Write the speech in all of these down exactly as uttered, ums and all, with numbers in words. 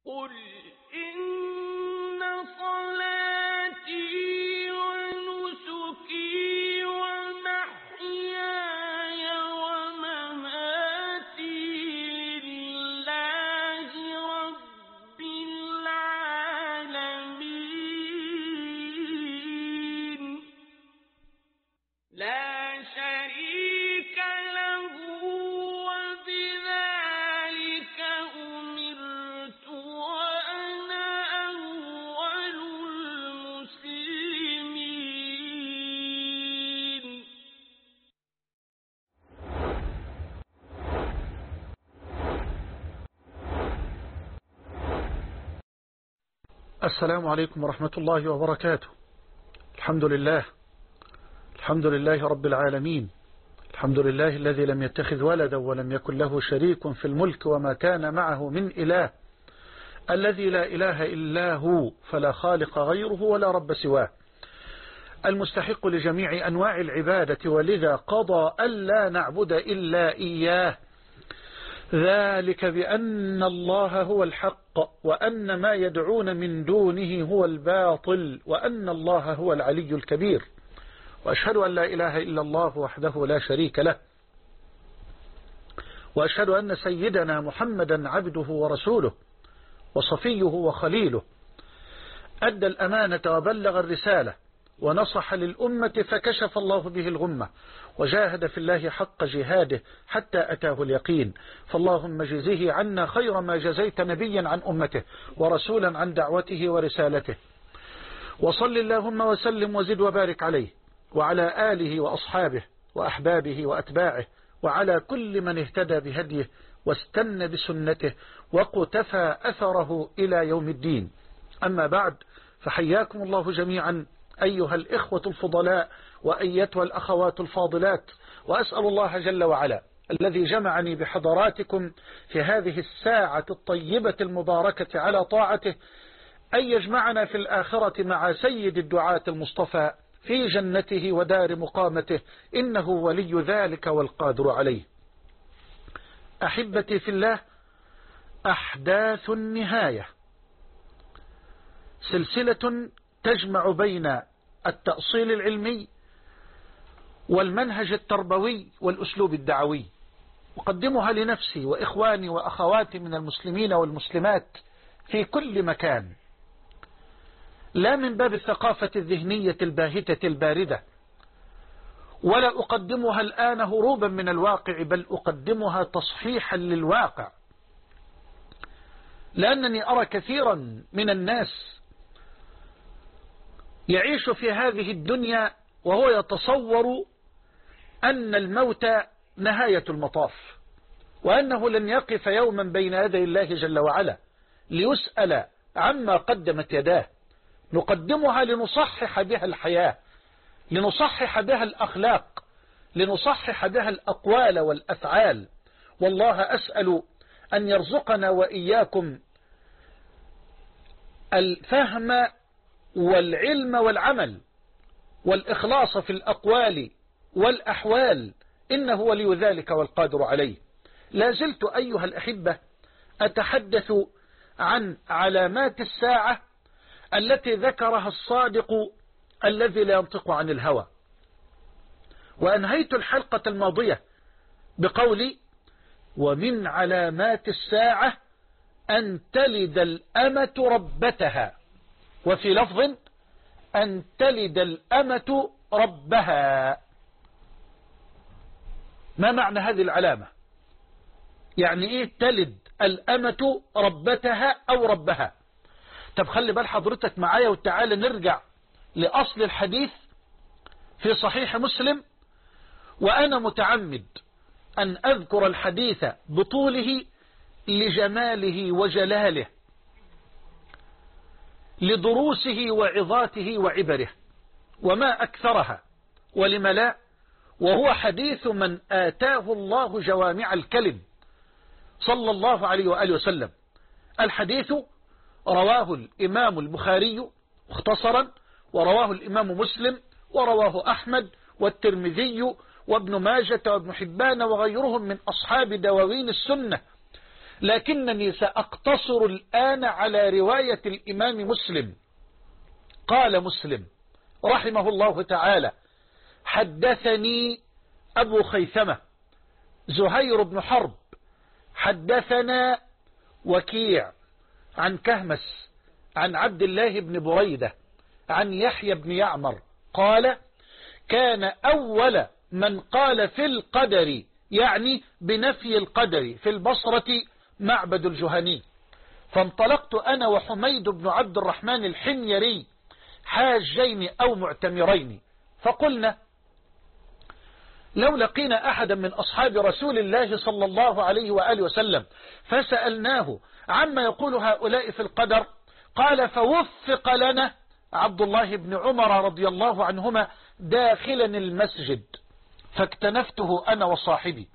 قل إن صلاتي ونسكي ومحياي ومماتي لله رب العالمين لا شريك له وبذلك أمرت وأنا أول المسلمين. السلام عليكم ورحمة الله وبركاته. الحمد لله الحمد لله رب العالمين، الحمد لله الذي لم يتخذ ولدا ولم يكن له شريك في الملك وما كان معه من إله، الذي لا إله إلا هو فلا خالق غيره ولا رب سواه، المستحق لجميع أنواع العبادة، ولذا قضى ألا نعبد إلا إياه، ذلك بأن الله هو الحق وأن ما يدعون من دونه هو الباطل وأن الله هو العلي الكبير. وأشهد أن لا إله إلا الله وحده لا شريك له، وأشهد أن سيدنا محمدا عبده ورسوله وصفيه وخليله، أدى الأمانة وبلغ الرسالة ونصح للأمة فكشف الله به الغمة، وجاهد في الله حق جهاده حتى أتاه اليقين. فاللهم جزه عنا خير ما جزيت نبيا عن أمته ورسولا عن دعوته ورسالته، وصل اللهم وسلم وزد وبارك عليه وعلى آله وأصحابه وأحبابه وأتباعه وعلى كل من اهتدى بهديه واستنى بسنته وقتفى أثره إلى يوم الدين. أما بعد، فحياكم الله جميعا أيها الإخوة الفضلاء وأيتها الأخوات الفاضلات، وأسأل الله جل وعلا الذي جمعني بحضراتكم في هذه الساعة الطيبة المباركة على طاعته أن يجمعنا في الآخرة مع سيد الدعاة المصطفى في جنته ودار مقامته، إنه ولي ذلك والقادر عليه. أحبتي في الله، أحداث النهاية سلسلة تجمع بين التأصيل العلمي والمنهج التربوي والأسلوب الدعوي، أقدمها لنفسي وإخواني وأخواتي من المسلمين والمسلمات في كل مكان، لا من باب الثقافة الذهنية الباهتة الباردة، ولا أقدمها الآن هروبا من الواقع، بل أقدمها تصحيحا للواقع، لأنني أرى كثيرا من الناس يعيش في هذه الدنيا وهو يتصور أن الموت نهاية المطاف، وأنه لن يقف يوما بين يدي الله جل وعلا ليسأل عما قدمت يداه. نقدمها لنصحح بها الحياة، لنصحح بها الأخلاق، لنصحح بها الأقوال والأفعال. والله أسأل أن يرزقنا وإياكم الفهم والعلم والعمل والإخلاص في الأقوال والأحوال، إنه ولي ذلك والقادر عليه. لا زلت أيها الأحبة أتحدث عن علامات الساعة التي ذكرها الصادق الذي لا ينطق عن الهوى، وأنهيت الحلقة الماضية بقولي: ومن علامات الساعة أن تلد الأمة ربتها، وفي لفظ أن تلد الأمة ربها. ما معنى هذه العلامة؟ يعني إيه تلد الأمة ربتها أو ربها؟ طب خلي بال حضرتك معايا وتعالى نرجع لأصل الحديث في صحيح مسلم، وأنا متعمد أن أذكر الحديث بطوله لجماله وجلاله، لدروسه وعظاته وعبره، وما أكثرها ولم لا، وهو حديث من آتاه الله جوامع الكلم صلى الله عليه وآله وسلم. الحديث رواه الإمام البخاري مختصرا، ورواه الإمام مسلم، ورواه أحمد والترمذي وابن ماجة وابن حبان وغيرهم من أصحاب دواوين السنة، لكنني سأقتصر الآن على رواية الإمام مسلم. قال مسلم رحمه الله تعالى: حدثني أبو خيثمة زهير بن حرب حدثنا وكيع عن كهمس عن عبد الله بن بريدة عن يحيى بن يعمر قال: كان أول من قال في القدر، يعني بنفي القدر، في البصرة معبد الجهني. فانطلقت أنا وحميد بن عبد الرحمن الحميري حاجين أو معتمرين، فقلنا: لو لقينا أحدا من أصحاب رسول الله صلى الله عليه وآله وسلم فسألناه عما يقول هؤلاء في القدر، قال: فوفق لنا عبد الله بن عمر رضي الله عنهما داخلا المسجد، فاكتنفته أنا وصاحبي،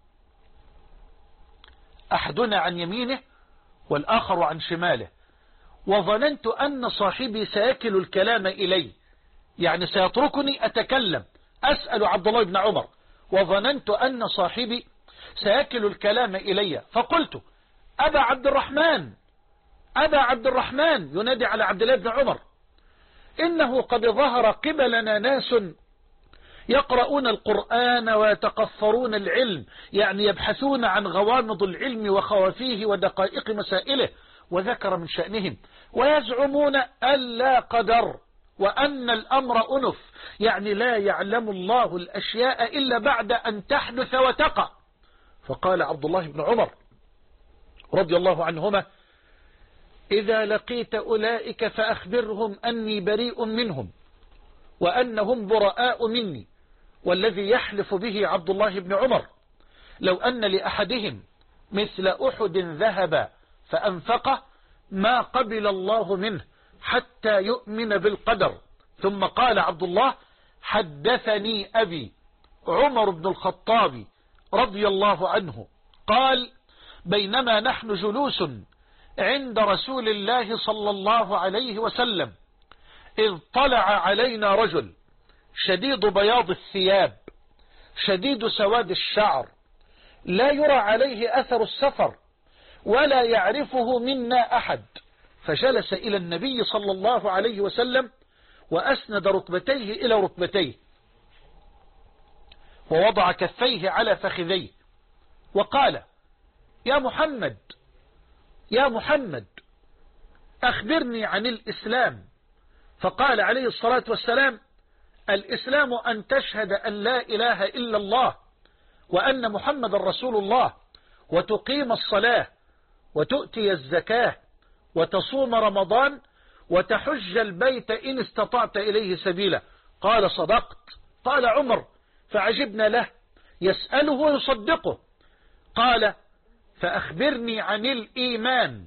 أحدنا عن يمينه والآخر عن شماله، وظننت أن صاحبي سيكل الكلام إلي، يعني سيتركني أتكلم أسأل عبد الله بن عمر، وظننت أن صاحبي سيكل الكلام إلي، فقلت: أبا عبد الرحمن، أبا عبد الرحمن، ينادي على عبد الله بن عمر، إنه قد ظهر قبلنا ناس يقرؤون القرآن ويتقفرون العلم، يعني يبحثون عن غوامض العلم وخوافيه ودقائق مسائله، وذكر من شأنهم، ويزعمون أن لا قدر وأن الأمر أنف، يعني لا يعلم الله الأشياء إلا بعد أن تحدث وتقع. فقال عبد الله بن عمر رضي الله عنهما: إذا لقيت أولئك فأخبرهم أني بريء منهم وأنهم براء مني، والذي يحلف به عبد الله بن عمر لو أن لأحدهم مثل أحد ذهب فأنفقه ما قبل الله منه حتى يؤمن بالقدر. ثم قال عبد الله: حدثني أبي عمر بن الخطاب رضي الله عنه قال: بينما نحن جلوس عند رسول الله صلى الله عليه وسلم إذ طلع علينا رجل شديد بياض الثياب شديد سواد الشعر، لا يرى عليه أثر السفر ولا يعرفه منا أحد، فجلس إلى النبي صلى الله عليه وسلم وأسند ركبتيه إلى ركبتيه ووضع كفيه على فخذيه وقال: يا محمد، يا محمد، أخبرني عن الإسلام. فقال عليه الصلاة والسلام: الإسلام أن تشهد أن لا إله إلا الله وأن محمد رسول الله، وتقيم الصلاة، وتؤتي الزكاة، وتصوم رمضان، وتحج البيت إن استطعت إليه سبيلا. قال: صدقت. قال عمر فعجبنا له، يسأله ويصدقه. قال: فأخبرني عن الإيمان.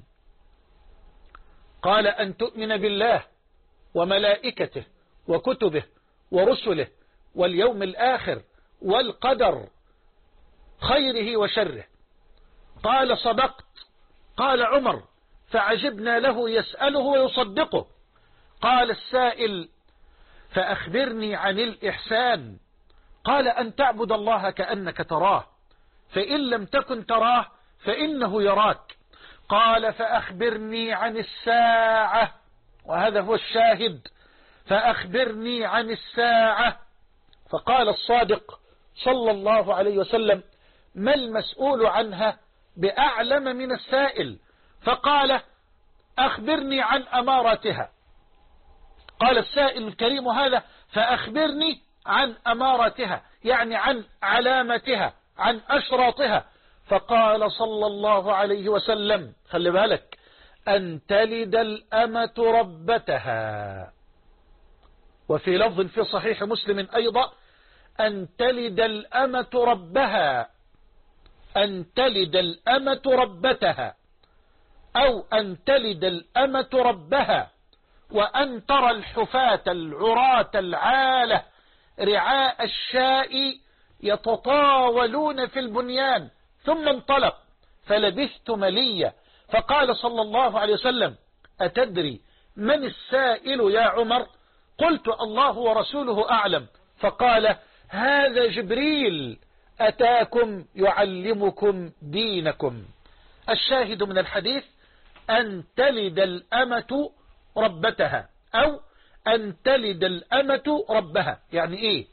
قال: أن تؤمن بالله وملائكته وكتبه ورسله واليوم الآخر والقدر خيره وشره. قال: صدقت. قال عمر فعجبنا له، يسأله ويصدقه. قال السائل: فأخبرني عن الإحسان. قال: أن تعبد الله كأنك تراه، فإن لم تكن تراه فإنه يراك. قال: فأخبرني عن الساعة، وهذا هو الشاهد، فأخبرني عن الساعة. فقال الصادق صلى الله عليه وسلم: ما المسؤول عنها بأعلم من السائل؟ فقال: أخبرني عن أمارتها. قال السائل الكريم هذا: فأخبرني عن أمارتها، يعني عن علامتها، عن أشراطها. فقال صلى الله عليه وسلم، خلي بالك، أن تلد الأمة ربتها. وفي لفظ في صحيح مسلم أيضا: أن تلد الأمة ربها، أن تلد الأمة ربتها، أو أن تلد الأمة ربها، وأن ترى الحفاة العراة العالة رعاء الشاء يتطاولون في البنيان. ثم انطلق فلبثت مليا، فقال صلى الله عليه وسلم: أتدري من السائل يا عمر؟ قلت: الله ورسوله أعلم. فقال: هذا جبريل أتاكم يعلمكم دينكم. الشاهد من الحديث أن تلد الأمة ربتها أو أن تلد الأمة ربها. يعني إيه؟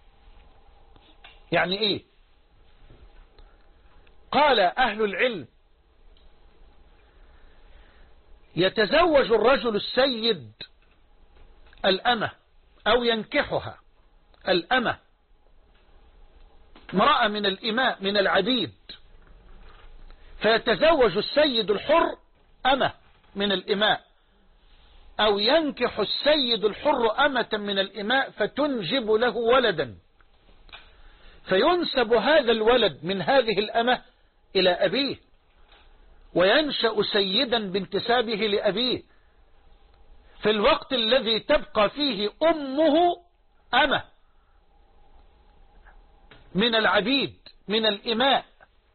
يعني إيه؟ قال أهل العلم يتزوج الرجل السيد الأمة أو ينكحها الأمة امرأة من الإماء من العبيد، فيتزوج السيد الحر أمة من الإماء، أو ينكح السيد الحر أمة من الإماء فتنجب له ولدا، فينسب هذا الولد من هذه الأمة إلى أبيه، وينشأ سيدا بانتسابه لأبيه في الوقت الذي تبقى فيه أمه أمة من العبيد من الإماء.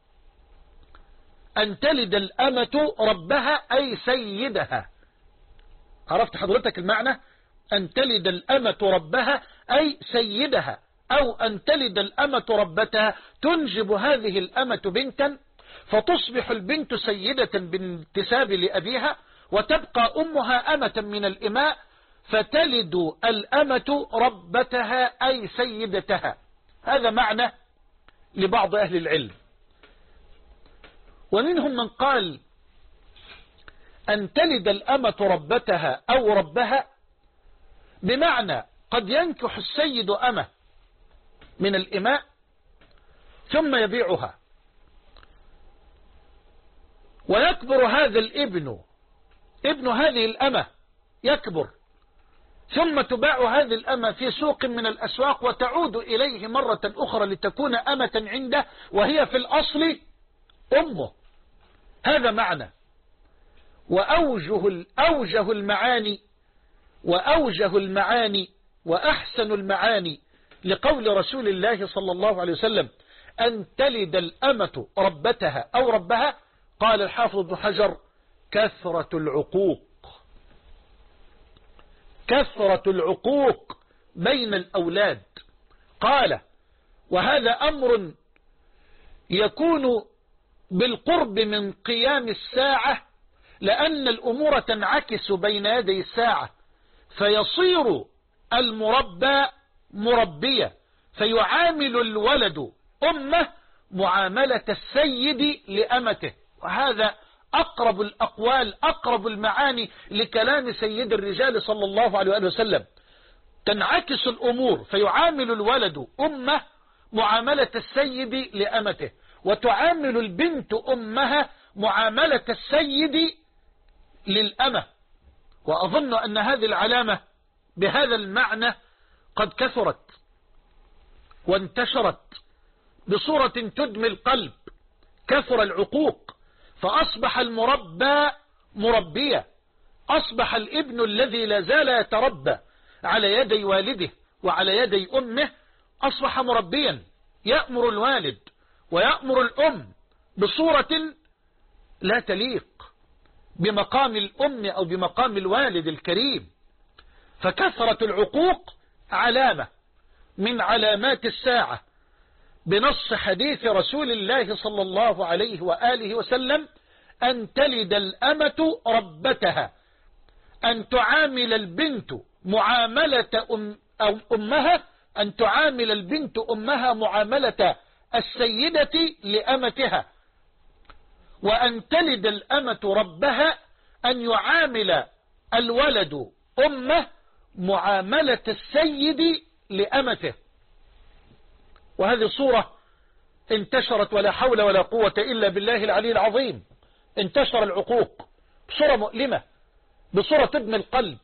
أن تلد الأمة ربها أي سيدها. عرفت حضرتك المعنى؟ أن تلد الأمة ربها أي سيدها، أو أن تلد الأمة ربتها تنجب هذه الأمة بنتا، فتصبح البنت سيدة بانتساب لأبيها، وتبقى أمها أمة من الإماء، فتلد الأمة ربتها أي سيدتها. هذا معنى لبعض أهل العلم. ومنهم من قال أن تلد الأمة ربتها أو ربها بمعنى قد ينكح السيد أمة من الإماء ثم يبيعها، ويكبر هذا الابن ابن هذه الأمة يكبر، ثم تباع هذه الأمة في سوق من الأسواق وتعود إليه مرة أخرى لتكون أمة عنده، وهي في الأصل أمه. هذا معنى. وأوجه أوجه المعاني وأوجه المعاني وأحسن المعاني لقول رسول الله صلى الله عليه وسلم أن تلد الأمة ربتها أو ربها، قال الحافظ ابن حجر كثرة العقوق، كثرة العقوق بين الأولاد. قال وهذا أمر يكون بالقرب من قيام الساعة، لأن الأمور تنعكس بين يدي الساعة، فيصير المربى مربية، فيعامل الولد أمه معاملة السيد لأمته. وهذا أقرب الأقوال أقرب المعاني لكلام سيد الرجال صلى الله عليه وسلم. تنعكس الأمور، فيعامل الولد أمه معاملة السيد لأمته، وتعامل البنت أمها معاملة السيد للأمة. وأظن أن هذه العلامة بهذا المعنى قد كثرت وانتشرت بصورة تدمي القلب. كثر العقوق، فأصبح المربى مربية، أصبح الابن الذي لا زال يتربى على يدي والده وعلى يدي أمه أصبح مربيا، يأمر الوالد ويأمر الأم بصورة لا تليق بمقام الأم أو بمقام الوالد الكريم. فكثرة العقوق علامة من علامات الساعة بنص حديث رسول الله صلى الله عليه وآله وسلم أن تلد الأمة ربتها، أن تعامل البنت معاملة أم أو أمها أن تعامل البنت أمها معاملة السيدة لأمتها، وأن تلد الأمة ربها أن يعامل الولد أمه معاملة السيد لأمته. وهذه صورة انتشرت ولا حول ولا قوة إلا بالله العلي العظيم. انتشر العقوق بصورة مؤلمة، بصورة تدمي القلب.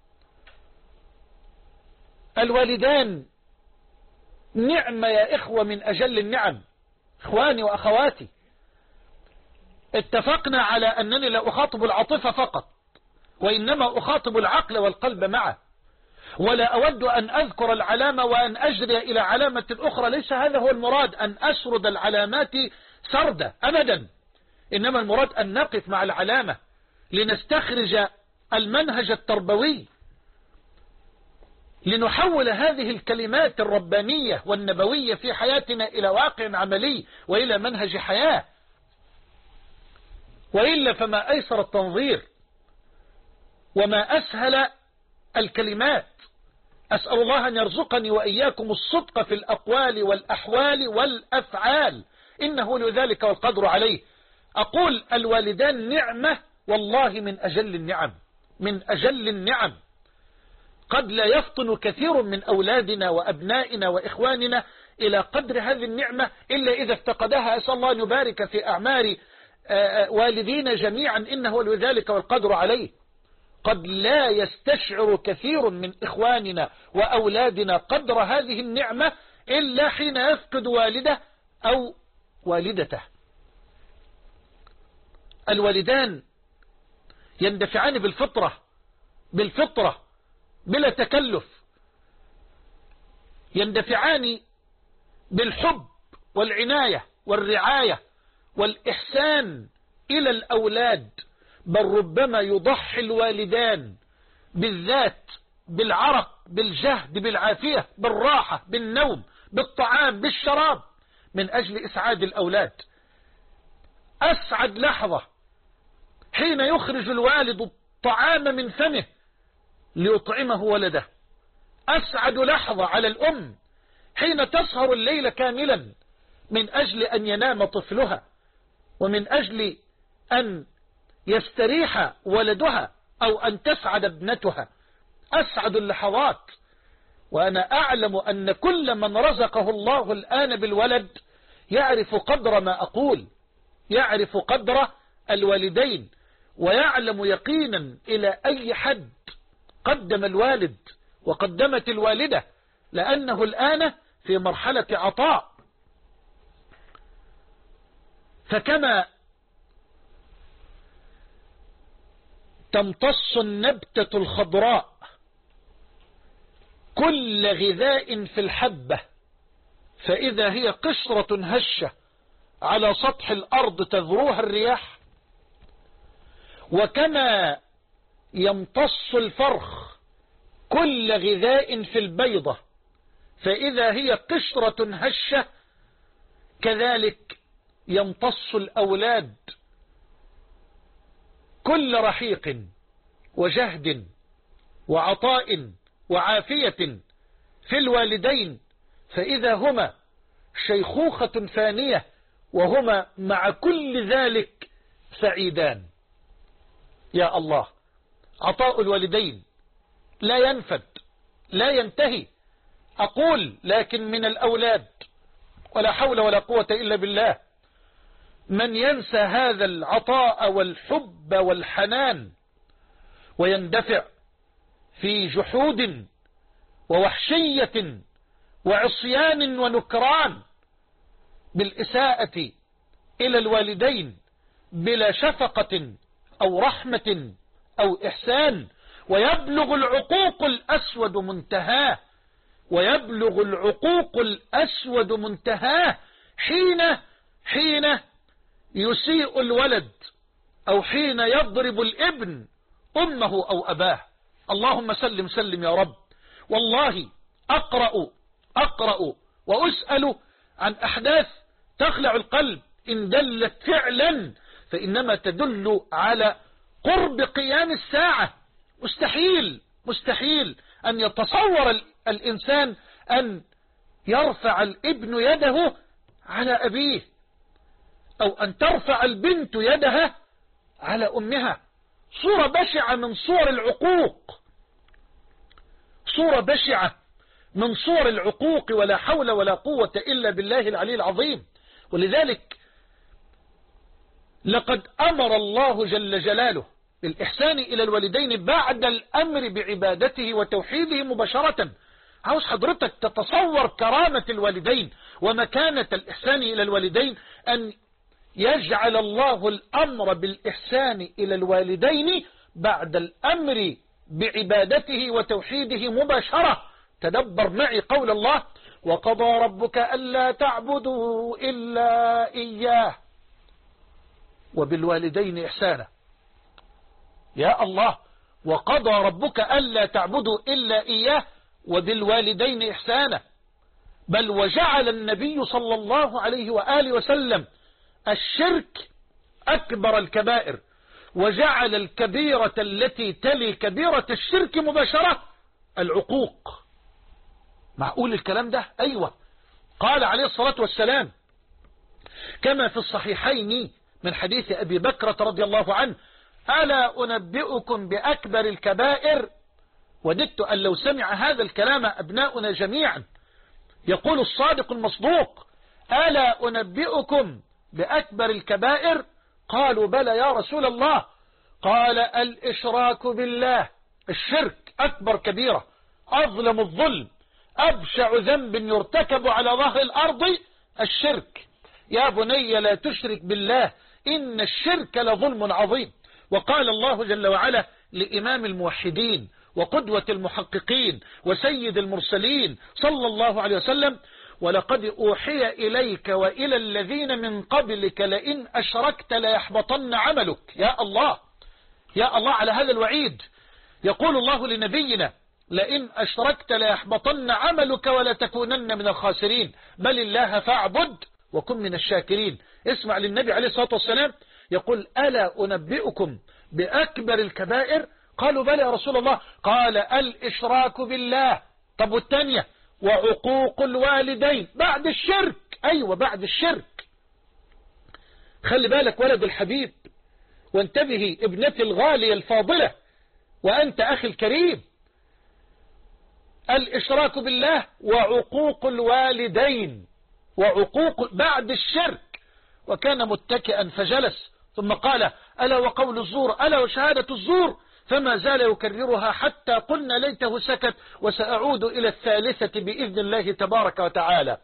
الوالدان نعمة يا إخوة من أجل النعم. إخواني وأخواتي، اتفقنا على أنني لا أخاطب العاطفة فقط، وإنما أخاطب العقل والقلب معه، ولا أود أن أذكر العلامة وأن أجري إلى علامة أخرى. ليس هذا هو المراد أن أسرد العلامات سردة أبدا، إنما المراد أن نقف مع العلامة لنستخرج المنهج التربوي، لنحول هذه الكلمات الربانية والنبوية في حياتنا إلى واقع عملي وإلى منهج حياة. وإلا فما أيسر التنظير وما أسهل الكلمات. أسأل الله أن يرزقني وإياكم الصدق في الأقوال والأحوال والأفعال، إنه لذلك والقدر عليه. أقول الوالدان نعمة والله من أجل النعم، من أجل النعم. قد لا يفطن كثير من أولادنا وأبنائنا وإخواننا إلى قدر هذه النعمة إلا إذا افتقدها. أسأل الله أن يبارك في أعمار والدينا جميعا، إنه لذلك والقدر عليه. قد لا يستشعر كثير من إخواننا وأولادنا قدر هذه النعمة إلا حين يفقد والده أو والدته. الوالدان يندفعان بالفطرة بالفطرة بلا تكلف، يندفعان بالحب والعناية والرعاية والإحسان إلى الأولاد، بل ربما يضحي الوالدان بالذات بالعرق بالجهد بالعافية بالراحة بالنوم بالطعام بالشراب من أجل إسعاد الأولاد. أسعد لحظة حين يخرج الوالد الطعام من فمه ليطعمه ولده. أسعد لحظة على الأم حين تسهر الليل كاملا من أجل أن ينام طفلها ومن أجل أن يستريح ولدها أو أن تسعد ابنتها. أسعد اللحظات. وأنا أعلم أن كل من رزقه الله الآن بالولد يعرف قدر ما أقول، يعرف قدر الوالدين، ويعلم يقينا إلى أي حد قدم الوالد وقدمت الوالدة، لأنه الآن في مرحلة عطاء. فكما تمتص النبتة الخضراء كل غذاء في الحبة فإذا هي قشرة هشة على سطح الأرض تذروها الرياح، وكما يمتص الفرخ كل غذاء في البيضة فإذا هي قشرة هشة، كذلك يمتص الأولاد كل رحيق وجهد وعطاء وعافية في الوالدين، فإذا هما شيخوخة فانية وهما مع كل ذلك سعيدان. يا الله، عطاء الوالدين لا ينفد لا ينتهي. أقول لكن من الأولاد ولا حول ولا قوة إلا بالله من ينسى هذا العطاء والحب والحنان ويندفع في جحود ووحشية وعصيان ونكران بالإساءة إلى الوالدين بلا شفقة أو رحمة أو إحسان، ويبلغ العقوق الأسود منتهاه ويبلغ العقوق الأسود منتهاه حين حين يسيء الولد أو حين يضرب الابن أمه أو أباه. اللهم سلم سلم يا رب. والله أقرأ أقرأ وأسأل عن أحداث تخلع القلب، إن دلت فعلا فإنما تدل على قرب قيام الساعة. مستحيل مستحيل أن يتصور الإنسان أن يرفع الابن يده على أبيه أو أن ترفع البنت يدها على أمها. صورة بشعة من صور العقوق، صورة بشعة من صور العقوق، ولا حول ولا قوة إلا بالله العلي العظيم. ولذلك لقد أمر الله جل جلاله بالإحسان إلى الوالدين بعد الأمر بعبادته وتوحيده مباشرة. عاوز حضرتك تتصور كرامة الوالدين ومكانة الإحسان إلى الوالدين، أن يجعل الله الأمر بالإحسان إلى الوالدين بعد الأمر بعبادته وتوحيده مباشرة. تدبر معي قول الله: وقضى ربك ألا تعبدوا إلا إياه وبالوالدين إحسانا. يا الله، وقضى ربك ألا تعبدوا إلا إياه وبالوالدين إحسانا. بل وجعل النبي صلى الله عليه وآله وسلم الشرك أكبر الكبائر وجعل الكبيرة التي تلي كبيرة الشرك مباشرة العقوق. معقول الكلام ده؟ أيوة. قال عليه الصلاة والسلام كما في الصحيحين من حديث أبي بكرة رضي الله عنه: ألا أنبئكم بأكبر الكبائر؟ وددت أن لو سمع هذا الكلام أبناؤنا جميعا. يقول الصادق المصدوق: ألا أنبئكم بأكبر الكبائر؟ قالوا بلى يا رسول الله. قال: الإشراك بالله، الشرك أكبر كبيرة، أظلم الظلم، أبشع ذنب يرتكب على ظهر الأرض الشرك. يا بني لا تشرك بالله إن الشرك لظلم عظيم. وقال الله جل وعلا لإمام الموحدين وقدوة المحققين وسيد المرسلين صلى الله عليه وسلم: ولقد أوحي إليك وإلى الذين من قبلك لئن أشركت ليحبطن عملك. يا الله، يا الله على هذا الوعيد. يقول الله لنبينا: لئن أشركت ليحبطن عملك ولتكونن من الخاسرين، بل الله فاعبد وكن من الشاكرين. اسمع للنبي عليه الصلاة والسلام يقول: ألا أنبئكم بأكبر الكبائر؟ قالوا بلى يا رسول الله. قال: الإشراك بالله. طب والتانية؟ وعقوق الوالدين بعد الشرك. أيوة بعد الشرك. خلي بالك ولد الحبيب، وانتبهي ابنتي الغالية الفاضلة، وأنت أخي الكريم. الإشراك بالله وعقوق الوالدين، وعقوق بعد الشرك. وكان متكئا فجلس ثم قال: ألا وقول الزور، ألا وشهادة الزور، فما زال يكررها حتى قلنا ليته سكت، وسأعود إلى الثالثة بإذن الله تبارك وتعالى.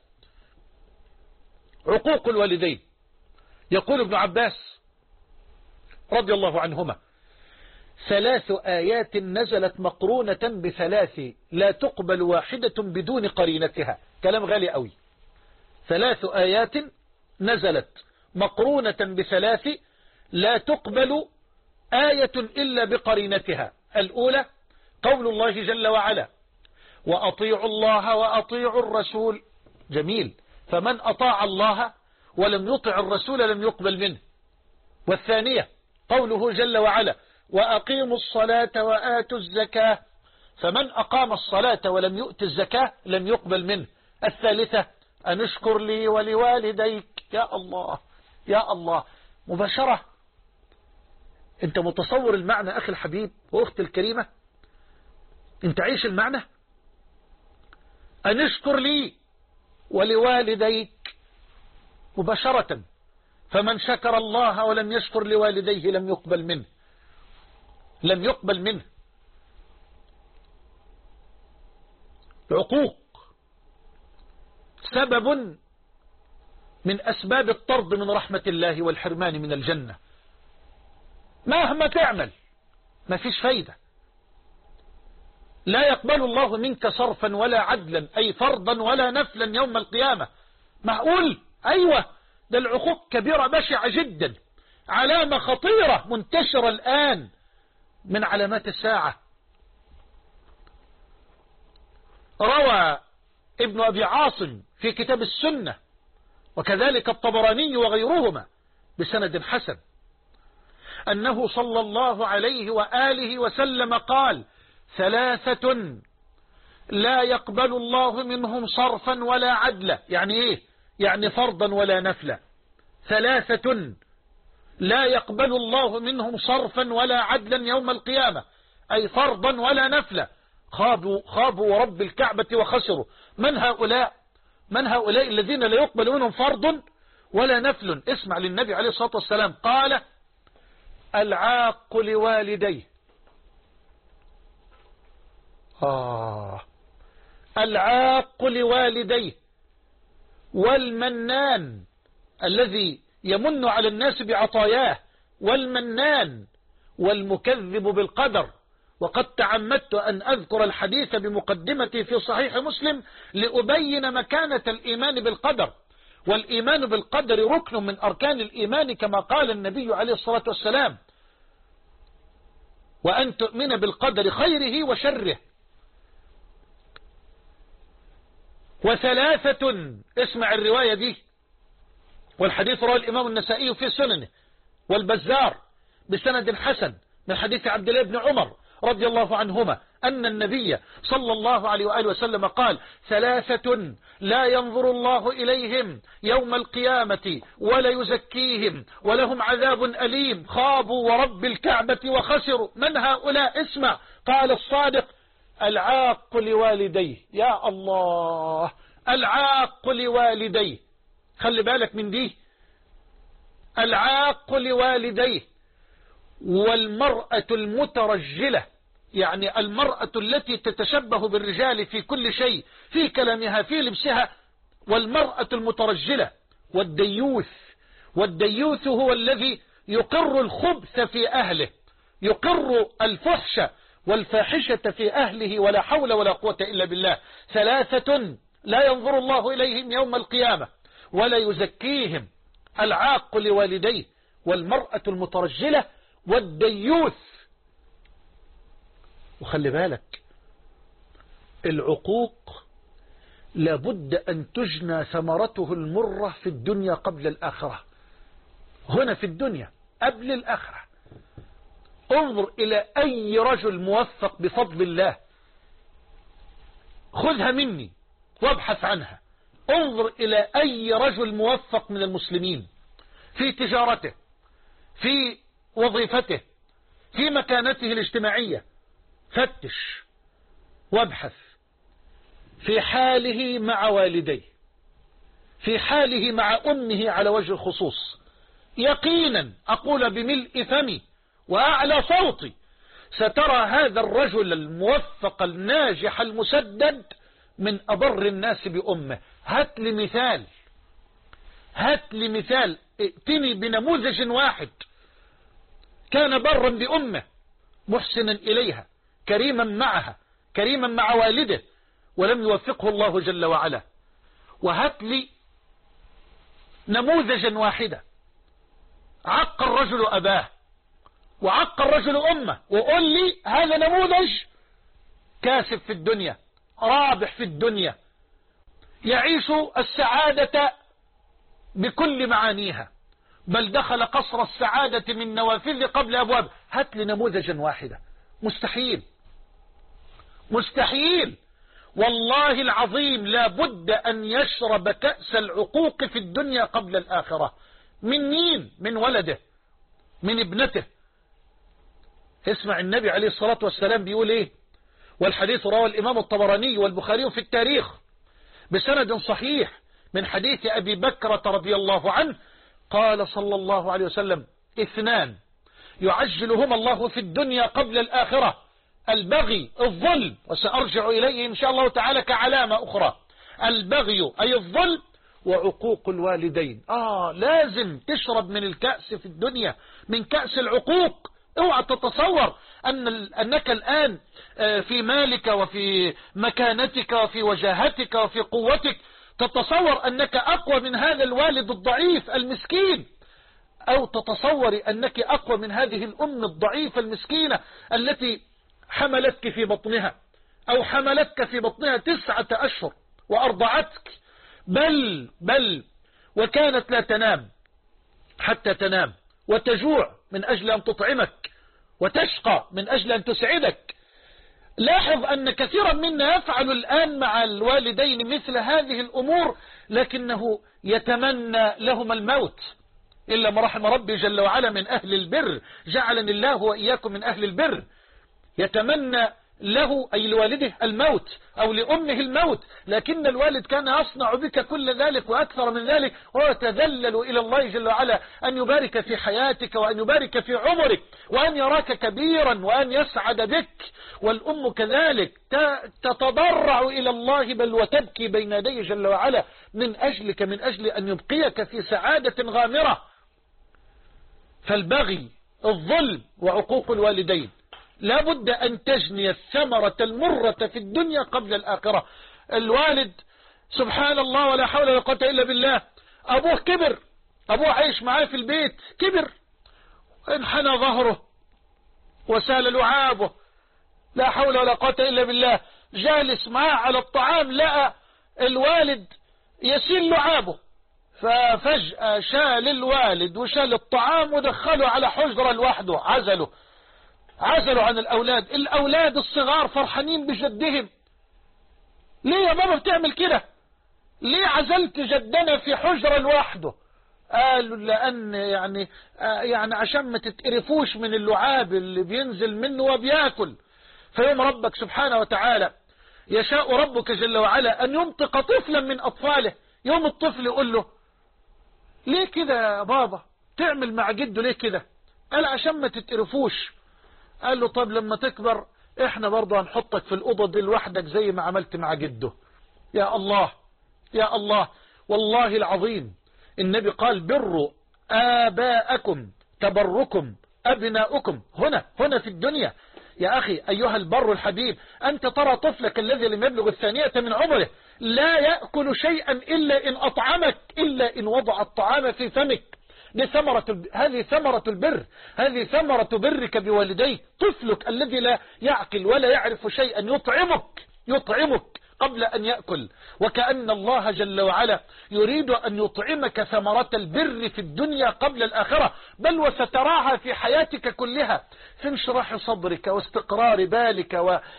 عقوق الوالدين. يقول ابن عباس رضي الله عنهما: ثلاث آيات نزلت مقرونة بثلاث لا تقبل واحدة بدون قرينتها. كلام غالي قوي. ثلاث آيات نزلت مقرونة بثلاث لا تقبل آية إلا بقرينتها. الأولى قول الله جل وعلا: وأطيعوا الله وأطيعوا الرسول. جميل. فمن أطاع الله ولم يطع الرسول لم يقبل منه. والثانية قوله جل وعلا: وأقيموا الصلاة وآتوا الزكاة. فمن أقام الصلاة ولم يؤت الزكاة لم يقبل منه. الثالثة: أن اشكر لي ولوالديك. يا الله، يا الله، مباشرة. انت متصور المعنى أخي الحبيب وأختي الكريمة؟ انت عيش المعنى. أن اشكر لي ولوالديك مباشرة. فمن شكر الله ولم يشكر لوالديه لم يقبل منه، لم يقبل منه. العقوق سبب من أسباب الطرد من رحمة الله والحرمان من الجنة. مهما تعمل ما فيش فايدة. لا يقبل الله منك صرفا ولا عدلا، أي فرضا ولا نفلا يوم القيامة. معقول؟ أيوة. ده العقوق كبيرة بشعة جدا، علامة خطيرة منتشرة الآن من علامات الساعة. روى ابن أبي عاصم في كتاب السنة، وكذلك الطبراني وغيرهما بسند حسن، أنه صلى الله عليه وآله وسلم قال: ثلاثة لا يقبل الله منهم صرفا ولا عدلا. يعني إيه؟ يعني فرضا ولا نفلا. ثلاثة لا يقبل الله منهم صرفا ولا عدلا يوم القيامة، أي فرضا ولا نفلا. خابوا خابوا ورب الكعبة وخسروا. من هؤلاء؟ من هؤلاء الذين لا يقبل منهم فرض ولا نفل؟ اسمع للنبي عليه الصلاة والسلام قال: العاق لوالديه. آه العاق لوالديه، والمنان الذي يمن على الناس بعطاياه، والمنان، والمكذب بالقدر. وقد تعمدت أن أذكر الحديث بمقدمتي في صحيح مسلم لأبين مكانة الإيمان بالقدر. والإيمان بالقدر ركن من أركان الإيمان كما قال النبي عليه الصلاة والسلام: وأن تؤمن بالقدر خيره وشره. وثلاثة، اسمع الرواية دي، والحديث رواه الإمام النسائي في سننه، والبزار بسند حسن من حديث عبد الله بن عمر رضي الله عنهما أن النبي صلى الله عليه وآله وسلم قال: ثلاثة لا ينظر الله إليهم يوم القيامة ولا يزكيهم ولهم عذاب أليم، خابوا ورب الكعبة وخسروا. من هؤلاء؟ اسمع. قال الصادق: العاق لوالديه. يا الله، العاق لوالديه. خلي بالك من دي، العاق لوالديه. والمرأة المترجلة، يعني المرأة التي تتشبه بالرجال في كل شيء، في كلامها، في لبسها. والمرأة المترجلة. والديوث، والديوث هو الذي يقر الخبث في أهله، يقر الفحش والفاحشة في أهله، ولا حول ولا قوة إلا بالله. ثلاثة لا ينظر الله إليهم يوم القيامة ولا يزكيهم: العاق لوالديه، والمرأة المترجلة، والديوث. وخلي بالك، العقوق لابد أن تجنى ثمرته المرة في الدنيا قبل الآخرة. هنا في الدنيا قبل الآخرة. انظر إلى أي رجل موفق بفضل الله، خذها مني وابحث عنها. انظر إلى أي رجل موفق من المسلمين في تجارته، في وظيفته، في مكانته الاجتماعية، فتش وابحث في حاله مع والديه، في حاله مع أمه على وجه الخصوص. يقينا أقول بملء فمي وأعلى صوتي، سترى هذا الرجل الموفق الناجح المسدد من أبر الناس بأمه. هات لي مثال، هات لي مثال، ائتني بنموذج واحد كان برا بأمه، محسنا إليها، كريما معها، كريما مع والده، ولم يوفقه الله جل وعلا. وهات لي نموذجا واحدا عق الرجل أباه وعق الرجل أمه، وقل لي هذا نموذج كاسب في الدنيا، رابح في الدنيا، يعيش السعادة بكل معانيها، بل دخل قصر السعادة من نوافذ قبل أبواب. هات لي نموذجا واحدا. مستحيل، مستحيل والله العظيم. لا بد أن يشرب كأس العقوق في الدنيا قبل الآخرة. من مين؟ من ولده، من ابنته. اسمع النبي عليه الصلاة والسلام بيقول ايه، والحديث رواه الإمام الطبراني والبخاري في التاريخ بسند صحيح من حديث أبي بكرة رضي الله عنه، قال صلى الله عليه وسلم: اثنان يعجلهما الله في الدنيا قبل الآخرة: البغي، الظلم، وسأرجع إليه إن شاء الله تعالى كعلامة أخرى. البغي أي الظلم، وعقوق الوالدين. آه لازم تشرب من الكأس في الدنيا، من كأس العقوق. اوعى تتصور أن أنك الآن في مالك وفي مكانتك وفي وجاهتك وفي قوتك تتصور أنك أقوى من هذا الوالد الضعيف المسكين، أو تتصور أنك أقوى من هذه الأم الضعيفة المسكينة التي حملتك في بطنها، أو حملتك في بطنها تسعة أشهر وأرضعتك، بل بل وكانت لا تنام حتى تنام، وتجوع من أجل أن تطعمك، وتشقى من أجل أن تسعدك. لاحظ أن كثيرا منا يفعل الآن مع الوالدين مثل هذه الأمور، لكنه يتمنى لهما الموت، إلا ما رحم ربي جل وعلا من أهل البر، جعلني الله وإياكم من أهل البر. يتمنى له أي لوالده الموت أو لأمه الموت، لكن الوالد كان يصنع بك كل ذلك وأكثر من ذلك، ويتذلل إلى الله جل وعلا أن يبارك في حياتك وأن يبارك في عمرك وأن يراك كبيرا وأن يسعد بك. والأم كذلك تتضرع إلى الله بل وتبكي بين يديه جل وعلا من أجلك، من أجل أن يبقيك في سعادة غامرة. فالبغي، الظلم، وعقوق الوالدين لا بد أن تجني الثمرة المرة في الدنيا قبل الآخرة. الوالد سبحان الله ولا حول ولا قوة إلا بالله، أبوه كبر، أبوه عايش معاه في البيت، كبر، انحنى ظهره وسال لعابه، لا حول ولا قوة إلا بالله، جالس معاه على الطعام، لقى الوالد يسيل لعابه، ففجأة شال الوالد وشال الطعام ودخله على حجرة لوحده، عزله عزلوا عن الأولاد. الأولاد الصغار فرحانين بجدهم. ليه يا بابا بتعمل كده؟ ليه عزلت جدنا في حجرة لوحده؟ قالوا لأن يعني يعني عشان ما تتقرفوش من اللعاب اللي بينزل منه وبياكل. فيوم ربك سبحانه وتعالى يشاء ربك جل وعلا أن ينطق طفلا من أطفاله، يوم الطفل يقول له ليه كده يا بابا تعمل مع جده ليه كده؟ قال عشان ما تتقرفوش. قال له طب لما تكبر احنا برضه هنحطك في الأوضة دي لوحدك زي ما عملت مع جده. يا الله يا الله، والله العظيم النبي قال بروا آباءكم تبركم أبناؤكم هنا هنا في الدنيا. يا أخي أيها البر الحبيب، أنت ترى طفلك الذي لم يبلغ الثانية من عمره لا يأكل شيئا إلا إن أطعمك، إلا إن وضع الطعام في فمك. دي ثمرة، هذه ثمرة البر، هذه ثمرة برك بوالديه. طفلك الذي لا يعقل ولا يعرف شيئا يطعمك يطعمك قبل أن يأكل، وكأن الله جل وعلا يريد أن يطعمك ثمرة البر في الدنيا قبل الآخرة، بل وستراها في حياتك كلها، في انشراح صدرك واستقرار بالك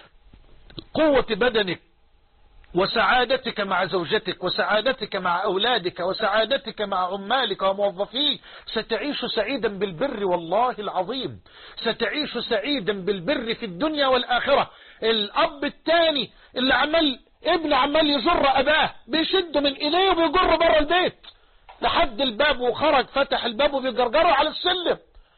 وقوة بدنك وسعادتك مع زوجتك وسعادتك مع أولادك وسعادتك مع عمالك وموظفيك. ستعيش سعيدا بالبر والله العظيم، ستعيش سعيدا بالبر في الدنيا والآخرة. الأب الثاني اللي عمل ابن عمال يجر أباه، بيشده من إيديه وبيجره بره البيت لحد الباب، وخرج فتح الباب وبيجرجره على السلم.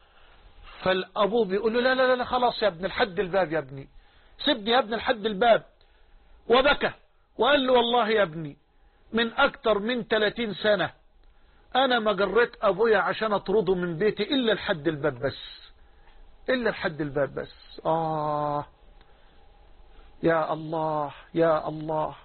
فالأبوه بيقول له لا لا لا خلاص يا ابن لحد الباب يا ابني، سيبني يا ابن لحد الباب. وبكى وقال له والله يا ابني من أكتر من ثلاثين سنة أنا ما جريت أبويا عشان أطرده من بيتي إلا لحد الباب بس، إلا لحد الباب بس. آه يا الله يا الله.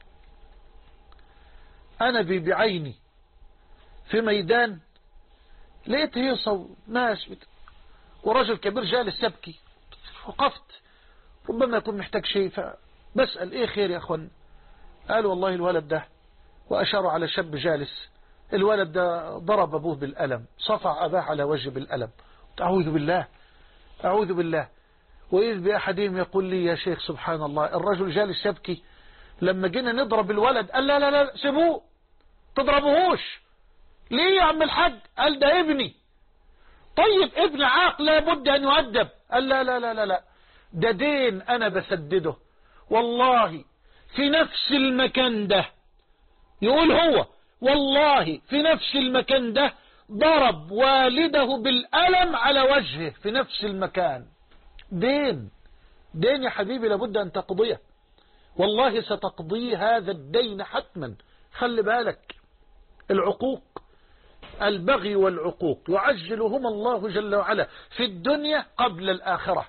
أنا بعيني في ميدان لقيت هيصة ناس بت... ورجل كبير جالس يبكي. وقفت ربما يكون محتاج شيء، فبسأل ايه خير يا اخوان؟ قالوا والله الولد ده، وأشاروا على شاب جالس، الولد ده ضرب أبوه بالألم، صفع أباه على وجه بالألم. أعوذ بالله أعوذ بالله. وإذ بأحدهم يقول لي يا شيخ سبحان الله، الرجل جالس يبكي، لما جينا نضرب الولد قال لا لا لا سيبوه تضربوهوش. ليه يا عم الحاج؟ قال ده ابني. طيب ابن عاق لابد أن يؤدب. قال لا لا لا لا لا ده دين أنا بسدده. والله في نفس المكان ده، يقول هو والله في نفس المكان ده ضرب والده بالألم على وجهه في نفس المكان. دين دين يا حبيبي لابد أن تقضيه، والله ستقضي هذا الدين حتما. خلي بالك، العقوق البغي والعقوق يعجلهما الله جل وعلا في الدنيا قبل الآخرة.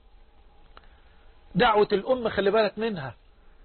دعوة الأم خلي بالك منها،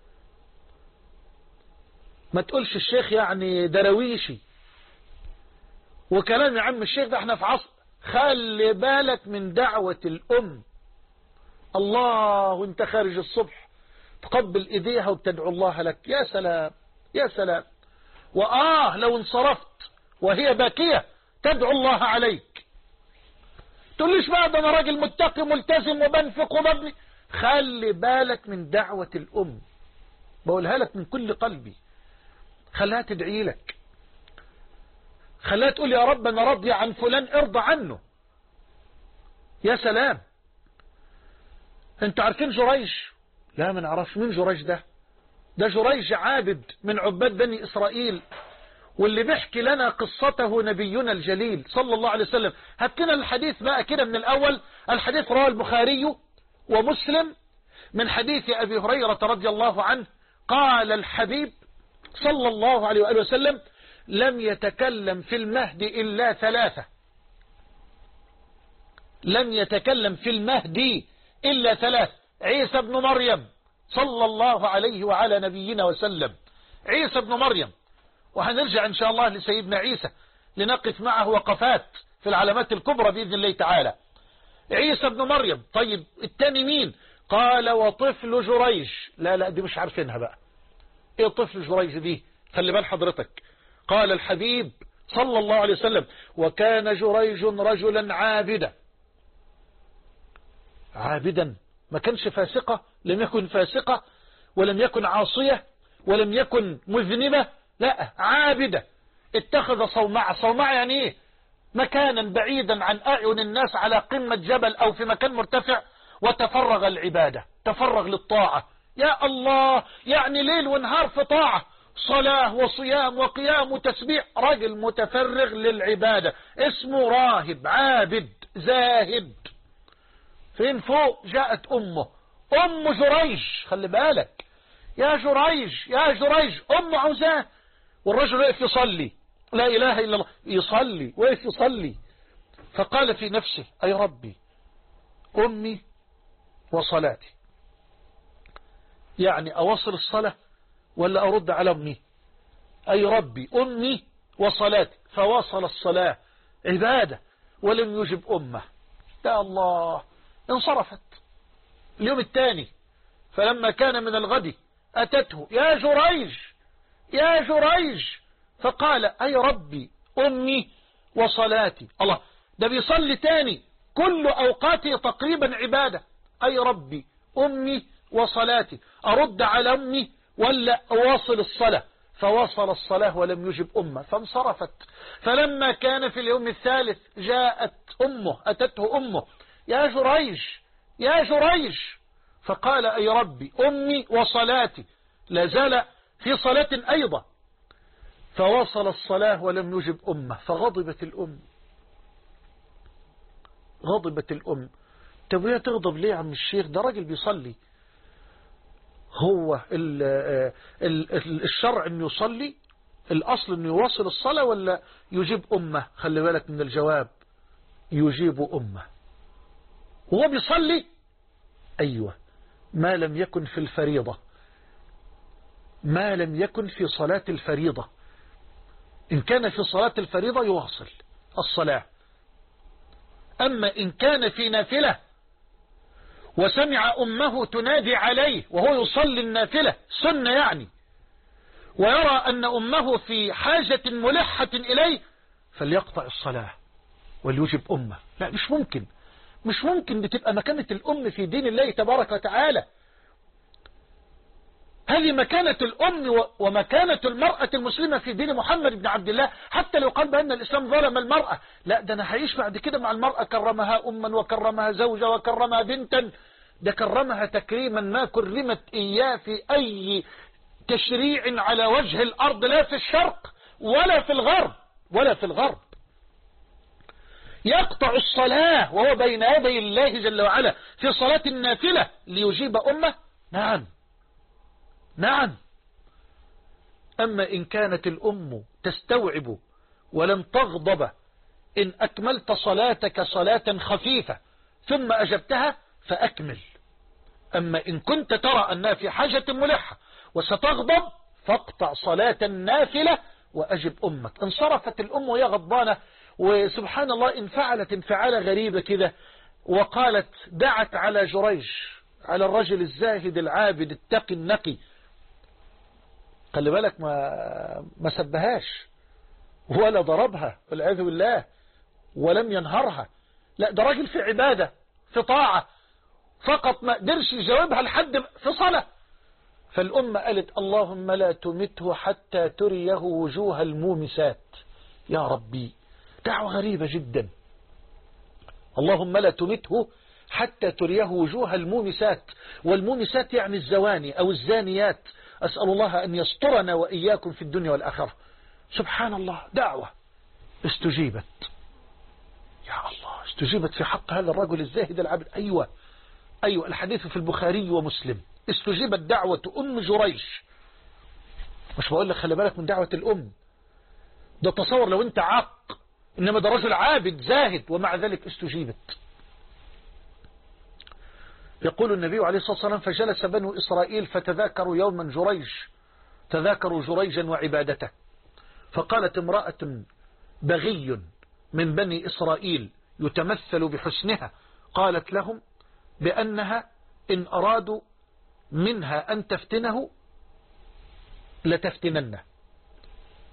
ما تقولش الشيخ يعني درويشي وكلام يا عم الشيخ ده احنا في عصر. خلي بالك من دعوة الأم. الله وانت خارج الصبح تقبل ايديها وبتدعو الله لك، يا سلام يا سلام. وآه لو انصرفت وهي باكية تدعو الله عليك. تقوليش بقى ده انا راجل متقي ملتزم وبنفق وببني. خلي بالك من دعوة الأم، بقولها لك من كل قلبي. خليها تدعي لك، خليها تقول يا رب انا راضي عن فلان ارضى عنه. يا سلام. انتوا عارفين جريج؟ لا ما نعرفش مين جريج ده. ده جريج عابد من عباد بني إسرائيل، واللي بيحكي لنا قصته نبينا الجليل صلى الله عليه وسلم. هاتنا الحديث بقى كده من الأول. الحديث رواه البخاري ومسلم من حديث أبي هريرة رضي الله عنه قال الحبيب صلى الله عليه وآله وسلم لم يتكلم في المهد إلا ثلاثة. لم يتكلم في المهد إلا ثلاث. عيسى بن مريم صلى الله عليه وعلى نبينا وسلم. عيسى بن مريم، وهنرجع إن شاء الله لسيدنا عيسى لنقف معه وقفات في العلامات الكبرى بإذن الله تعالى. عيسى بن مريم. طيب التاني مين؟ قال وطفل جريج. لا لا دي مش عارفينها بقى. ايه طفل جريج دي؟ خلي بال حضرتك. قال الحبيب صلى الله عليه وسلم: وكان جريج رجلا عابدا. عابدا، ما كانش فاسقة، لم يكن فاسقة ولم يكن عاصية ولم يكن مذنبة، لا، عابدة. اتخذ صومعة. صومعة يعني ايه؟ مكانا بعيدا عن أعين الناس على قمة جبل أو في مكان مرتفع، وتفرغ العبادة، تفرغ للطاعة. يا الله، يعني ليل ونهار في طاعة، صلاة وصيام وقيام وتسبيح. رجل متفرغ للعبادة، اسمه راهب عابد زاهد. فين فوق جاءت أمه، أم جريج. خلي بالك، يا جريج يا جريج، أم عوزاه. والرجل وقف يصلي، لا إله إلا الله، يصلي وقف يصلي. فقال في نفسه: أي ربي، أمي وصلاتي، يعني أوصل الصلاة ولا أرد على أمي؟ أي ربي، أمي وصلاتي. فوصل الصلاة، عبادة، ولم يجب أمه. يا الله، انصرفت. اليوم الثاني فلما كان من الغد أتته: يا جريج يا جريج. فقال: أي ربي، أمي وصلاتي. الله، ده بيصلي تاني، كل أوقاته تقريبا عبادة. أي ربي، أمي وصلاتي، أرد على أمي ولا أواصل الصلاة؟ فواصل الصلاة ولم يجب أمه، فانصرفت. فلما كان في اليوم الثالث جاءت أمه، أتته أمه: يا جريج يا جريج. فقال: أي ربي، أمي وصلاتي. لا زال في صلاة أيضا، فواصل الصلاة ولم يجب أمه. فغضبت الأم، غضبت الأم. طب وهي تغضب ليه يا عم الشيخ؟ ده راجل بيصلي. هو ال ال ال الشرع انه يصلي، الأصل انه يواصل الصلاة ولا يجيب أمه؟ خلي بالك من الجواب، يجيب أمه وهو بيصلي. أيوة، ما لم يكن في الفريضة، ما لم يكن في صلاة الفريضة. إن كان في صلاة الفريضة يواصل الصلاة. أما إن كان في نافلة وسمع أمه تنادي عليه وهو يصلي النافلة سنة يعني، ويرى أن أمه في حاجة ملحة إليه، فليقطع الصلاة وليجب أمه. لا، مش ممكن، مش ممكن بتبقى مكانة الأم في دين الله تبارك وتعالى. هذه مكانة الأم ومكانة المرأة المسلمة في دين محمد بن عبد الله. حتى لو قال بأن الإسلام ظلم المرأة، لا، ده أنا هعيش بعد كده مع المرأة، كرمها أما وكرمها زوجة وكرمها بنتا. ده كرمها تكريما ما كرمت إياه في أي تشريع على وجه الأرض، لا في الشرق ولا في الغرب ولا في الغرب. يقطع الصلاة وهو بين يدي الله جل وعلا في صلاة النافلة ليجيب أمه؟ نعم نعم. أما إن كانت الأم تستوعب ولم تغضب، إن أكملت صلاتك صلاة خفيفة ثم أجبتها فأكمل. أما إن كنت ترى أنها في حاجة ملحة وستغضب، فاقطع صلاة النافلة وأجب أمك. انصرفت الأم وهي غضبانة، وسبحان الله انفعلت انفعالة غريبة كده، وقالت، دعت على جريج، على الرجل الزاهد العابد التقي النقي. خلي بالك، ما ما سبهاش ولا ضربها والعياذ بالله ولم ينهرها، لا، ده راجل في عبادة في طاعة، فقط ما قدرش يجاوبها لحد في صلاة. فالأم قالت: اللهم لا تمته حتى تريه وجوه المومسات. يا ربي، دعوة غريبة جدا. اللهم لا تمته حتى تريه وجوه المومسات، والمومسات يعني الزواني أو الزانيات. أسأل الله أن يسترنا وإياكم في الدنيا والآخرة. سبحان الله، دعوة استجيبت. يا الله، استجيبت في حق هذا الرجل الزاهد العبد. أيوة أيوة، الحديث في البخاري ومسلم. استجيبت دعوة أم جريج. مش بقول لك خلي بالك من دعوة الأم، ده تصور لو أنت عاق، إنما ده رجل عابد زاهد ومع ذلك استجيبت. يقول النبي عليه الصلاة والسلام: فجلس بنو إسرائيل فتذاكروا يوما جريج، تذاكروا جريجا وعبادته. فقالت امرأة بغي من بني إسرائيل يتمثل بحسنها، قالت لهم بأنها إن أرادوا منها أن تفتنه لتفتننه.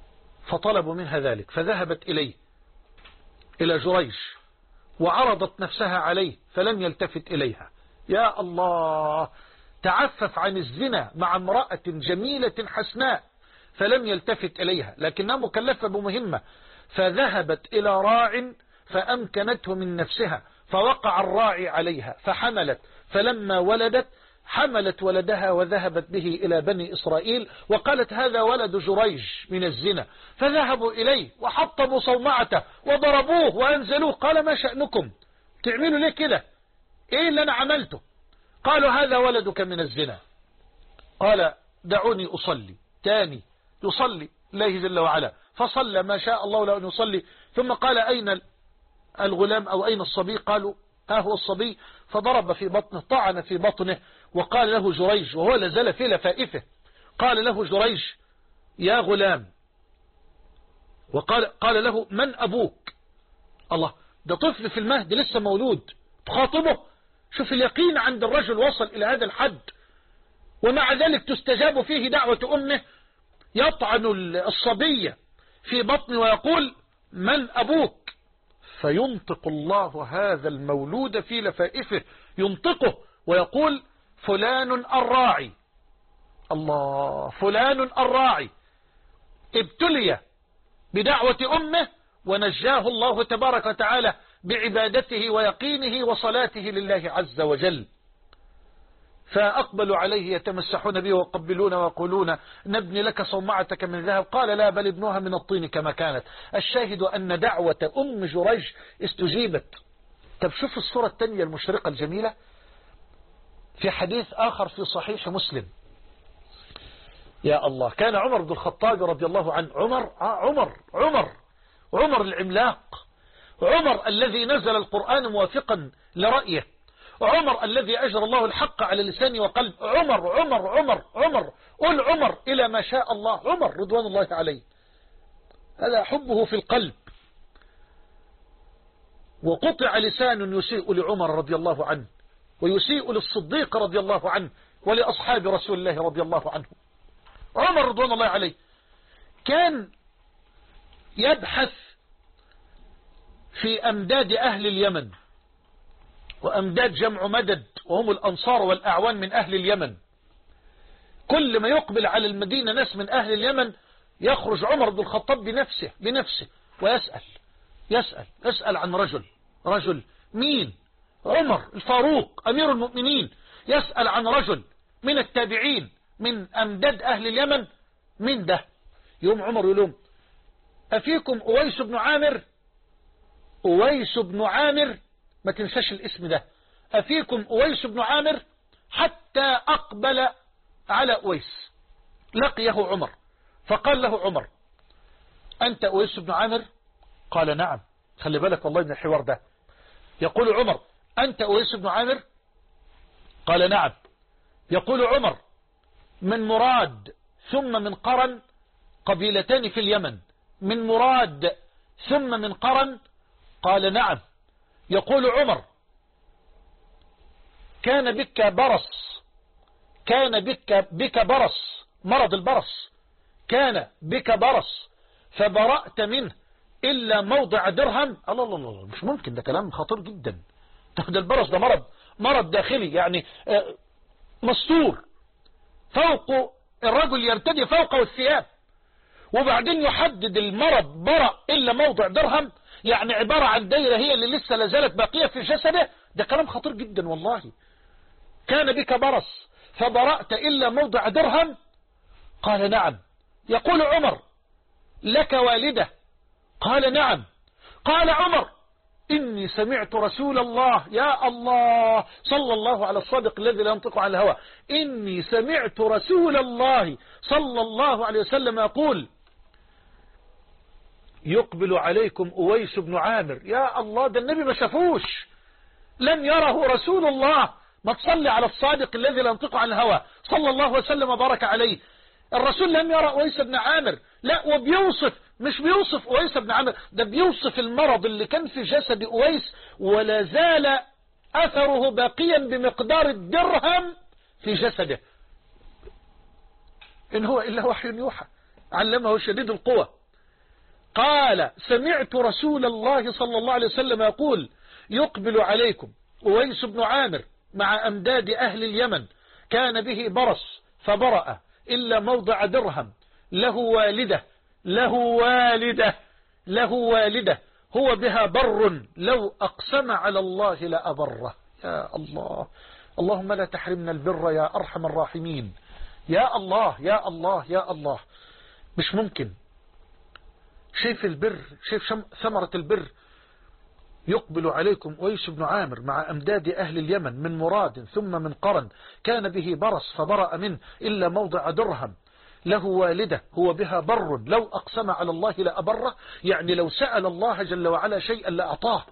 فطلبوا منها ذلك، فذهبت إليه إلى جريج وعرضت نفسها عليه فلم يلتفت إليها. يا الله، تعفف عن الزنا مع امرأة جميلة حسناء فلم يلتفت إليها، لكنها مكلفة بمهمة، فذهبت إلى راع فأمكنته من نفسها، فوقع الراعي عليها فحملت، فلما ولدت حملت ولدها وذهبت به إلى بني إسرائيل وقالت هذا ولد جريج من الزنا، فذهبوا إليه وحطموا صومعته وضربوه وأنزلوه. قال ما شأنكم تعملوا ليه كده؟ إيه اللي أنا عملته؟ قالوا هذا ولدك من الزنا. قال دعوني أصلي. تاني يصلي الله جل وعلا، فصلى ما شاء الله له أن يصلي، ثم قال أين الغلام أو أين الصبي؟ قالوا ها هو الصبي، فضرب في بطنه، طعن في بطنه، وقال له جريج وهو لازال في لفائفه، قال له جريج يا غلام، وقال قال له من أبوك؟ الله، ده طفل في المهد لسه مولود تخاطبه. شوف اليقين عند الرجل وصل إلى هذا الحد، ومع ذلك تستجاب فيه دعوة أمه. يطعن الصبية في بطنه ويقول من أبوك؟ فينطق الله هذا المولود في لفائفه، ينطقه ويقول فلان الراعي. الله، فلان الراعي ابتلي بدعوة أمه ونجاه الله تبارك وتعالى بعبادته ويقينه وصلاته لله عز وجل. فأقبلوا عليه يتمسحون به ويقبلون ويقولون نبني لك صومعتك من ذهب، قال لا بل ابنوها من الطين كما كانت. الشاهد أن دعوة أم جريج استجيبت. طب شوف الصورة الثانية المشرقة الجميلة في حديث آخر في صحيح مسلم. يا الله، كان عمر بن الخطاب رضي الله عنه، عمر آه عمر عمر عمر العملاق، عمر الذي نزل القرآن موافقا لرأيه، عمر الذي أجرى الله الحق على لسانه وقلب، عمر عمر عمر عمر قل عمر إلى ما شاء الله، عمر رضوان الله عليه، هذا حبه في القلب. وقطع لسان يسيء لعمر رضي الله عنه ويسيء للصديق رضي الله عنه ولأصحاب رسول الله رضي الله عنه. عمر رضوان الله عليه كان يبحث في أمداد أهل اليمن، وأمداد جمع مدد وهم الأنصار والأعوان من أهل اليمن. كل ما يقبل على المدينة ناس من أهل اليمن يخرج عمر بن الخطاب بنفسه بنفسه ويسأل يسأل يسأل عن رجل رجل مين؟ عمر الفاروق أمير المؤمنين يسأل عن رجل من التابعين من أمداد أهل اليمن، من ده؟ يوم عمر يقول أفيكم أويس بن عامر؟ أويس بن عامر، ما تنساش الاسم ده، أفيكم أويس بن عامر؟ حتى أقبل على أويس لقيه عمر فقال له عمر أنت أويس بن عامر؟ قال نعم. خلي بالك والله من الحوار ده. يقول عمر أنت أويس بن عامر؟ قال نعم. يقول عمر من مراد ثم من قرن، قبيلتان في اليمن، من مراد ثم من قرن؟ قال نعم. يقول عمر كان بك برص، كان بك بك برص، مرض البرص، كان بك برص فبرأت منه إلا موضع درهم. الله الله الله، مش ممكن، ده كلام خطير جدا. ده البرص ده مرض مرض داخلي، يعني مستور فوق الرجل يرتدي فوقه الثياب، وبعدين يحدد المرض برأ إلا موضع درهم، يعني عبارة عن دايرة هي اللي لسه لازالت باقية في جسده. ده كلام خطير جدا والله. كان بك برص فبرأت إلا موضع درهم؟ قال نعم. يقول عمر لك والدة؟ قال نعم. قال عمر إني سمعت رسول الله، يا الله، صلى الله على الصادق الذي لا ينطق عن الهوى، إني سمعت رسول الله صلى الله عليه وسلم يقول يقبل عليكم أويس بن عامر. يا الله، ده النبي ما شافوش، لم يره رسول الله. ما تصلي على الصادق الذي لا ينطق عن الهوى صلى الله وسلم وبارك عليه. الرسول لم يرى أويس بن عامر، لا، وبيوصف، مش بيوصف أويس بن عامر، ده بيوصف المرض اللي كان في جسد أويس ولا زال أثره باقيا بمقدار الدرهم في جسده. إن هو إلا وحي يوحى علمه شديد القوى قال سمعت رسول الله صلى الله عليه وسلم يقول يقبل عليكم أويس بن عامر مع أمداد أهل اليمن كان به برص فبرأ إلا موضع درهم له والدة له والدة له والدة هو بها بر لو أقسم على الله لأبره. يا الله، اللهم لا تحرمنا البر يا أرحم الراحمين. يا الله يا الله يا الله، مش ممكن. شايف البر، شايف ثمرة البر. يقبل عليكم أويس بن عامر مع أمداد أهل اليمن من مراد ثم من قرن كان به برص فبرأ منه إلا موضع درهم له والدة هو بها بر لو أقسم على الله لأبره، يعني لو سأل الله جل وعلا شيئا لأعطاه.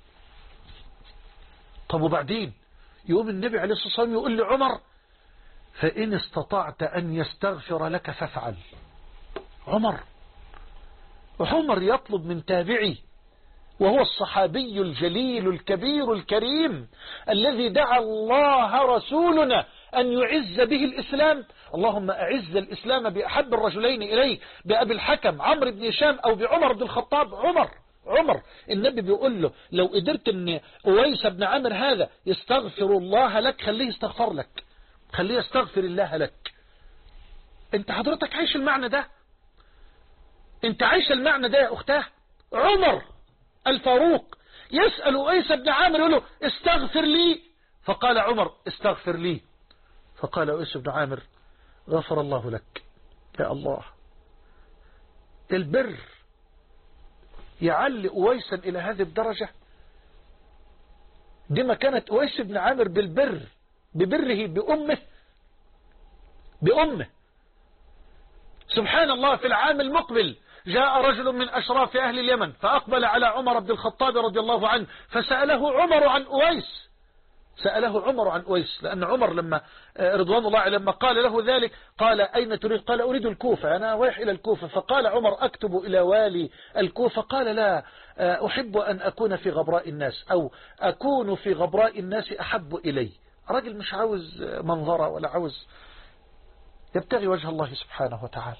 طب وبعدين يقوم النبي عليه الصلاة والسلام يقول لعمر فإن استطعت أن يستغفر لك فافعل. عمر عمر يطلب من تابعي وهو الصحابي الجليل الكبير الكريم الذي دعا الله رسولنا أن يعز به الإسلام. اللهم أعز الإسلام بأحب الرجلين إليه، بأبي الحكم عمرو بن هشام أو بعمر بن الخطاب. عمر عمر النبي بيقول له لو قدرت أن أويس بن عامر هذا يستغفر الله لك خليه يستغفر لك، خليه يستغفر الله لك. انت حضرتك عايش المعنى ده، انت عايش المعنى ده يا أختاه. عمر الفاروق يسأل أويس بن عامر يقول له استغفر لي، فقال عمر استغفر لي، فقال أويس بن عامر غفر الله لك. يا الله، البر يعلي أويسا إلى هذه الدرجة. دي ما كانت أويس بن عامر بالبر ببره بأمه بأمه. سبحان الله، في العام المقبل جاء رجل من أشراف أهل اليمن فأقبل على عمر بن الخطاب رضي الله عنه فسأله عمر عن أويس، سأله عمر عن أويس، لأن عمر لما رضوان الله لما قال له ذلك قال أين تريد؟ قال أريد الكوفة، أنا رايح إلى الكوفة. فقال عمر أكتب إلى والي الكوفة؟ قال لا، أحب أن أكون في غبراء الناس، أو أكون في غبراء الناس أحب إلي. راجل مش عاوز منظرة ولا عاوز، يبتغي وجه الله سبحانه وتعالى،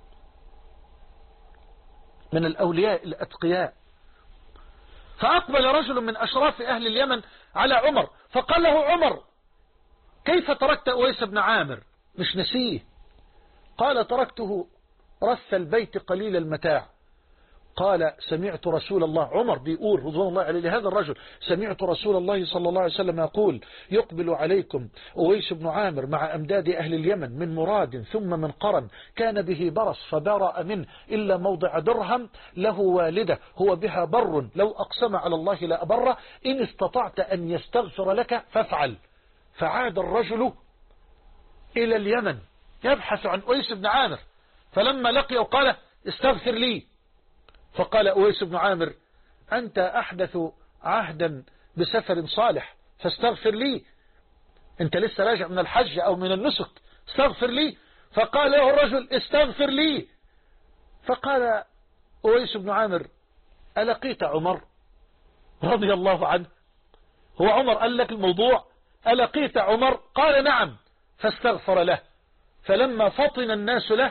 من الأولياء الأتقياء. فأقبل رجل من أشراف أهل اليمن على عمر فقال له عمر كيف تركت أويس بن عامر؟ مش نسيه. قال تركته رث البيت قليل المتاع. قال سمعت رسول الله، عمر بيقول رضوان الله عليه لهذا الرجل سمعت رسول الله صلى الله عليه وسلم يقول يقبل عليكم أويس بن عامر مع أمداد أهل اليمن من مراد ثم من قرن كان به برص فبرأ منه إلا موضع درهم له والدة هو بها بر لو أقسم على الله لأبره إن استطعت أن يستغفر لك فافعل. فعاد الرجل إلى اليمن يبحث عن أويس بن عامر، فلما لقيه قال استغفر لي، فقال أويس بن عامر أنت أحدث عهدا بسفر صالح فاستغفر لي، أنت لسه راجع من الحج أو من النسك، استغفر لي. فقال له الرجل استغفر لي، فقال أويس بن عامر ألقيت عمر رضي الله عنه؟ هو عمر قال لك الموضوع؟ ألقيت عمر؟ قال نعم، فاستغفر له. فلما فطن الناس له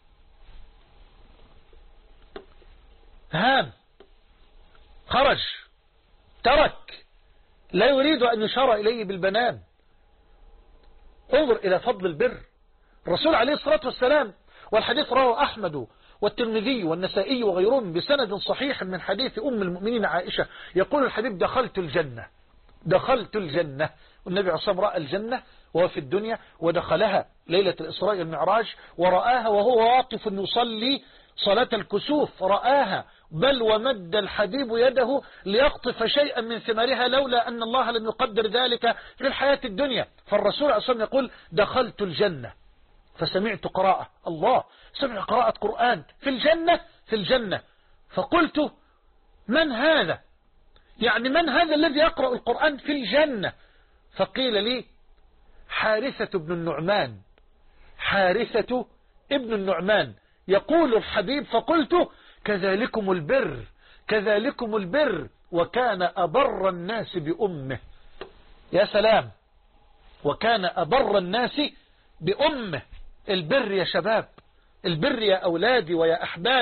هام، خرج، ترك، لا يريد أن يشار إليه بالبنان. انظر إلى فضل البر. الرسول عليه الصلاة والسلام، والحديث رواه أحمد والترمذي والنسائي وغيرهم بسند صحيح من حديث أم المؤمنين عائشة، يقول الحبيب دخلت الجنة دخلت الجنة والنبي عليه الصلاة والسلام رأى الجنة وهو في الدنيا، ودخلها ليلة الإسراء والمعراج ورآها وهو واقف يصلي صلاة الكسوف، رآها بل ومد الحبيب يده ليقطف شيئا من ثمارها لولا أن الله لم يقدر ذلك في الحياة الدنيا. فالرسول عليه الصلاة والسلام يقول دخلت الجنة فسمعت قراءة، الله سمع قراءة قرآن في الجنة في الجنة فقلت من هذا؟ يعني من هذا الذي يقرأ القرآن في الجنة؟ فقيل لي حارثة ابن النعمان، حارثة ابن النعمان. يقول الحبيب فقلت كذلكم البر كذلكم البر وكان أبر الناس بأمه. يا سلام، وكان أبر الناس بأمه. البر يا شباب، البر يا أولادي ويا أحبابي،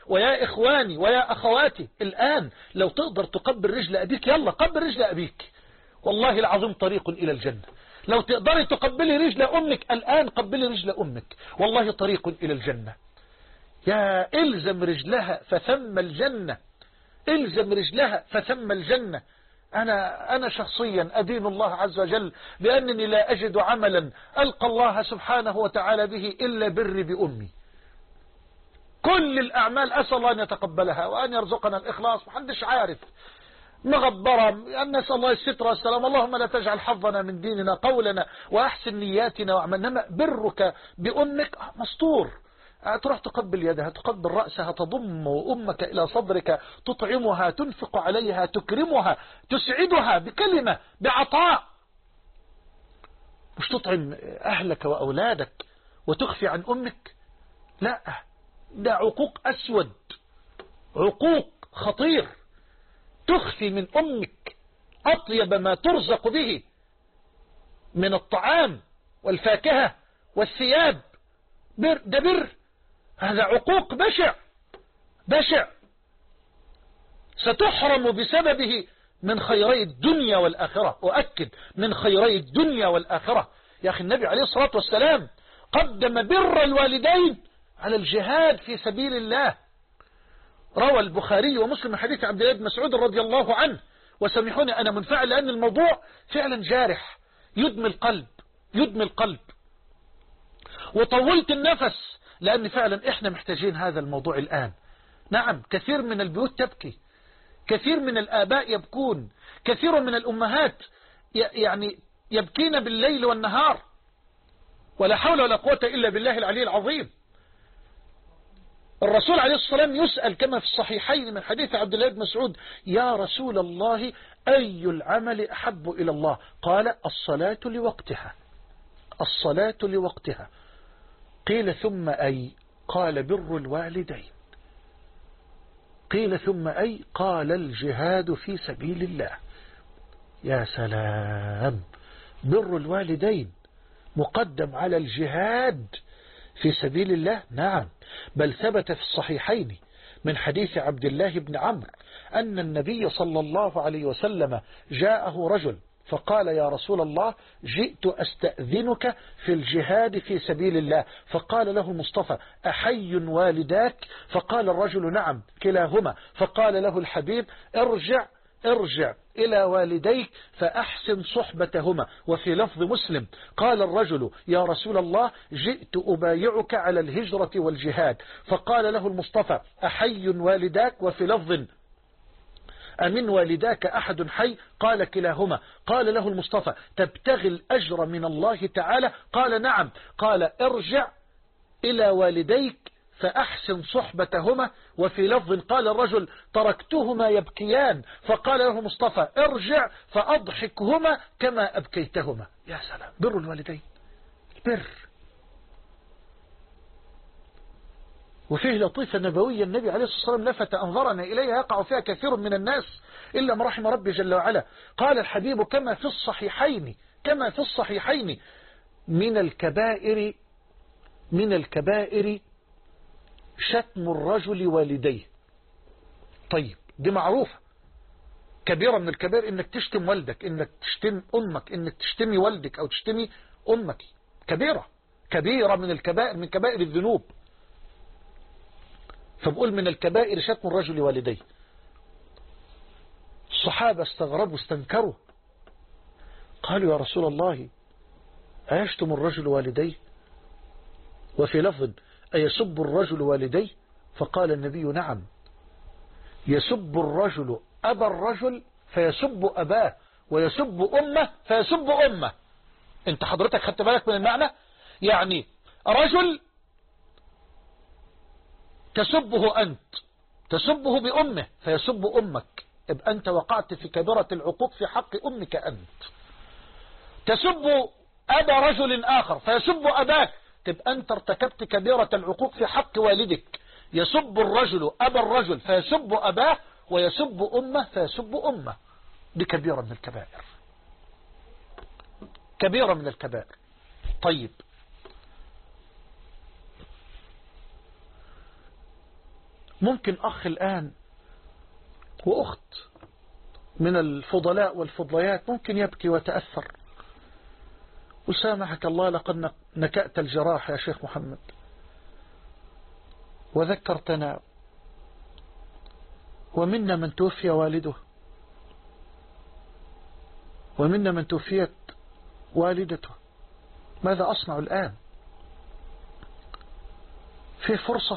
ويا إخواني ويا أخواتي الآن لو تقدر تقبل رجل أبيك يلا قبل رجل أبيك، والله العظيم طريق إلى الجنة. لو تقدري تقبلي رجل أمك الآن قبلي رجل أمك، والله طريق إلى الجنة. يا إلزم رجلها فثم الجنة، إلزم رجلها فثم الجنة. أنا, أنا شخصيا أدين الله عز وجل بأنني لا أجد عملا ألقى الله سبحانه وتعالى به إلا بري بأمي. كل الأعمال أسأل الله أن يتقبلها وأن يرزقنا الإخلاص، محدش عارف مغبرة أن نسأل الله الستر والسلام. اللهم لا تجعل حظنا من ديننا قولنا وأحسن نياتنا وعملنا. برك بأمك مستور، تروح تقبل يدها، تقبل رأسها، تضم أمك إلى صدرك، تطعمها، تنفق عليها، تكرمها، تسعدها بكلمة، بعطاء. مش تطعم أهلك وأولادك وتخفي عن أمك، لا، ده عقوق أسود، عقوق خطير. تخفي من أمك أطيب ما ترزق به من الطعام والفاكهة والثياب. بر ده بر، هذا عقوق بشع بشع، ستحرم بسببه من خيري الدنيا والآخرة. أؤكد من خيري الدنيا والآخرة. يا أخي النبي عليه الصلاة والسلام قدم بر الوالدين على الجهاد في سبيل الله. روى البخاري ومسلم من حديث عبد الله بن مسعود رضي الله عنه، وسامحوني أنا منفعل لأن الموضوع فعلا جارح، يدمي القلب يدمي القلب. وطولت النفس لأن فعلا إحنا محتاجين هذا الموضوع الآن. نعم، كثير من البيوت تبكي، كثير من الآباء يبكون، كثير من الأمهات يعني يبكين بالليل والنهار، ولا حول ولا قوة إلا بالله العلي العظيم. الرسول عليه الصلاة والسلام يسأل كما في الصحيحين من حديث عبد الله بن مسعود: يا رسول الله أي العمل أحب إلى الله؟ قال: الصلاة لوقتها، الصلاة لوقتها. قيل: ثم أي؟ قال: بر الوالدين. قيل: ثم أي؟ قال: الجهاد في سبيل الله. يا سلام، بر الوالدين مقدم على الجهاد في سبيل الله. نعم، بل ثبت في الصحيحين من حديث عبد الله بن عمرو أن النبي صلى الله عليه وسلم جاءه رجل فقال: يا رسول الله، جئت أستأذنك في الجهاد في سبيل الله. فقال له المصطفى: أحي والداك؟ فقال الرجل: نعم كلاهما. فقال له الحبيب: ارجع ارجع إلى والديك فأحسن صحبتهما. وفي لفظ مسلم قال الرجل: يا رسول الله، جئت أبايعك على الهجرة والجهاد. فقال له المصطفى: أحي والداك؟ وفي لفظ: أمن والداك أحد حي؟ قال: كلاهما. قال له المصطفى: تبتغي الأجر من الله تعالى؟ قال: نعم. قال: ارجع إلى والديك فأحسن صحبتهما. وفي لفظ قال الرجل: تركتهما يبكيان. فقال له مصطفى: ارجع فأضحكهما كما أبكيتهما. يا سلام، بر الوالدين بر. وفيه لطيفة نبوية النبي عليه الصلاة والسلام لفت أنظرنا إليها يقع فيها كثير من الناس إلا ما رحم ربي جل وعلا. قال الحبيب كما في الصحيحين كما في الصحيحين من الكبائر من الكبائر شتم الرجل والديه. طيب، دي معروفة، كبيرة من الكبائر انك تشتم والدك، انك تشتم امك، انك تشتمي والدك او تشتمي امك. كبيرة كبيرة من الكبائر، من كبائر الذنوب. فبقول من الكبائر شتم الرجل والديه. الصحابة استغربوا استنكروا، قالوا: يا رسول الله، أيشتم الرجل والديه؟ وفي لفظ: أيسب الرجل والديه؟ فقال النبي: نعم، يسب الرجل أبا الرجل فيسب أباه، ويسب أمه فيسب أمه. انت حضرتك خدت بالك من المعنى؟ يعني رجل تسبه أنت، تسبه بأمه فيسب أمك، يبقى أنت وقعت في كبيرة العقوق في حق أمك أنت. تسب أبا رجل آخر فيسب أباك، تبقى أنت ارتكبت كبيرة العقوق في حق والدك. يسب الرجل أبا الرجل فيسب أباه، ويسب أمه فيسب أمه. دي كبيرة من الكبائر، كبيرة من الكبائر. طيب، ممكن أخ الآن وأخت من الفضلاء والفضليات ممكن يبكي وتأثر، وسامحك الله لقد نكأت الجراح يا شيخ محمد وذكرتنا، ومنا من توفي والده، ومنا من توفيت والدته، ماذا أصنع الآن؟ في فرصة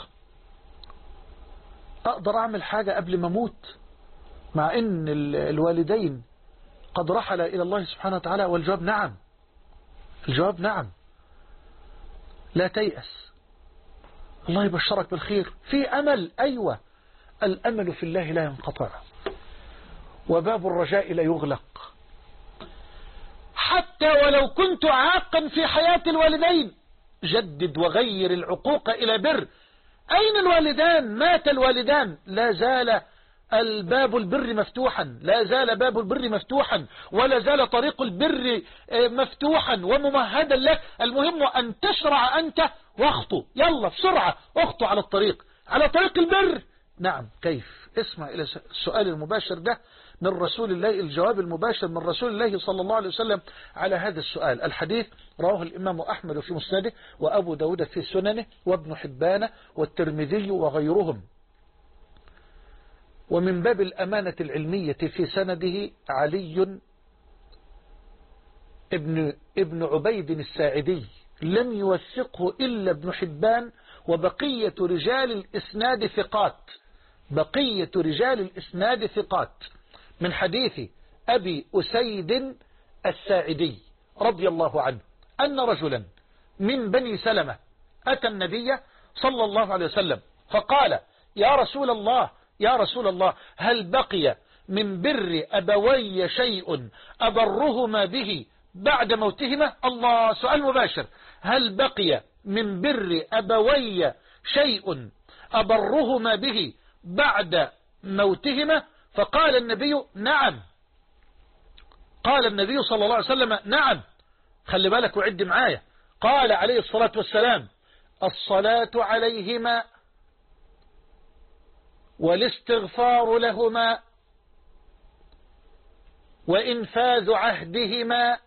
أقدر أعمل حاجة قبل ما أموت، مع أن الوالدين قد رحل إلى الله سبحانه وتعالى؟ والجواب نعم، الجواب نعم. لا تيأس، الله يبشرك بالخير، في أمل. أيوة، الأمل في الله لا ينقطع، وباب الرجاء لا يغلق، حتى ولو كنت عاقا في حياة الوالدين جدد وغير العقوق إلى بر. أين الوالدان؟ مات الوالدان، لا زال الباب البر مفتوحا، لا زال باب البر مفتوحا، ولا زال طريق البر مفتوحا وممهدا لك. المهم أن تشرع أنت واخطو، يلا بسرعة اخطو على الطريق، على طريق البر. نعم، كيف؟ اسمع إلى السؤال المباشر ده من رسول الله، الجواب المباشر من رسول الله صلى الله عليه وسلم على هذا السؤال. الحديث رواه الإمام أحمد في مسنده، وأبو داود في سننه، وابن حبان والترمذي وغيرهم. ومن باب الأمانة العلمية في سنده علي ابن, ابن عبيد الساعدي، لم يوثقه إلا ابن حبان، وبقية رجال الإسناد ثقات، بقية رجال الإسناد ثقات، من حديث أبي أسيد الساعدي رضي الله عنه أن رجلا من بني سلمة أتى النبي صلى الله عليه وسلم فقال: يا رسول الله يا رسول الله هل بقي من بر أبوي شيء أبرهما به بعد موتهما؟ الله، سؤال مباشر. هل بقي من بر أبوي شيء أبرهما به بعد موتهما؟ فقال النبي: نعم. قال النبي صلى الله عليه وسلم: نعم. خلي بالك وعد معايا. قال عليه الصلاة والسلام: الصلاة عليهما والاستغفار لهما وإنفاذ عهدهما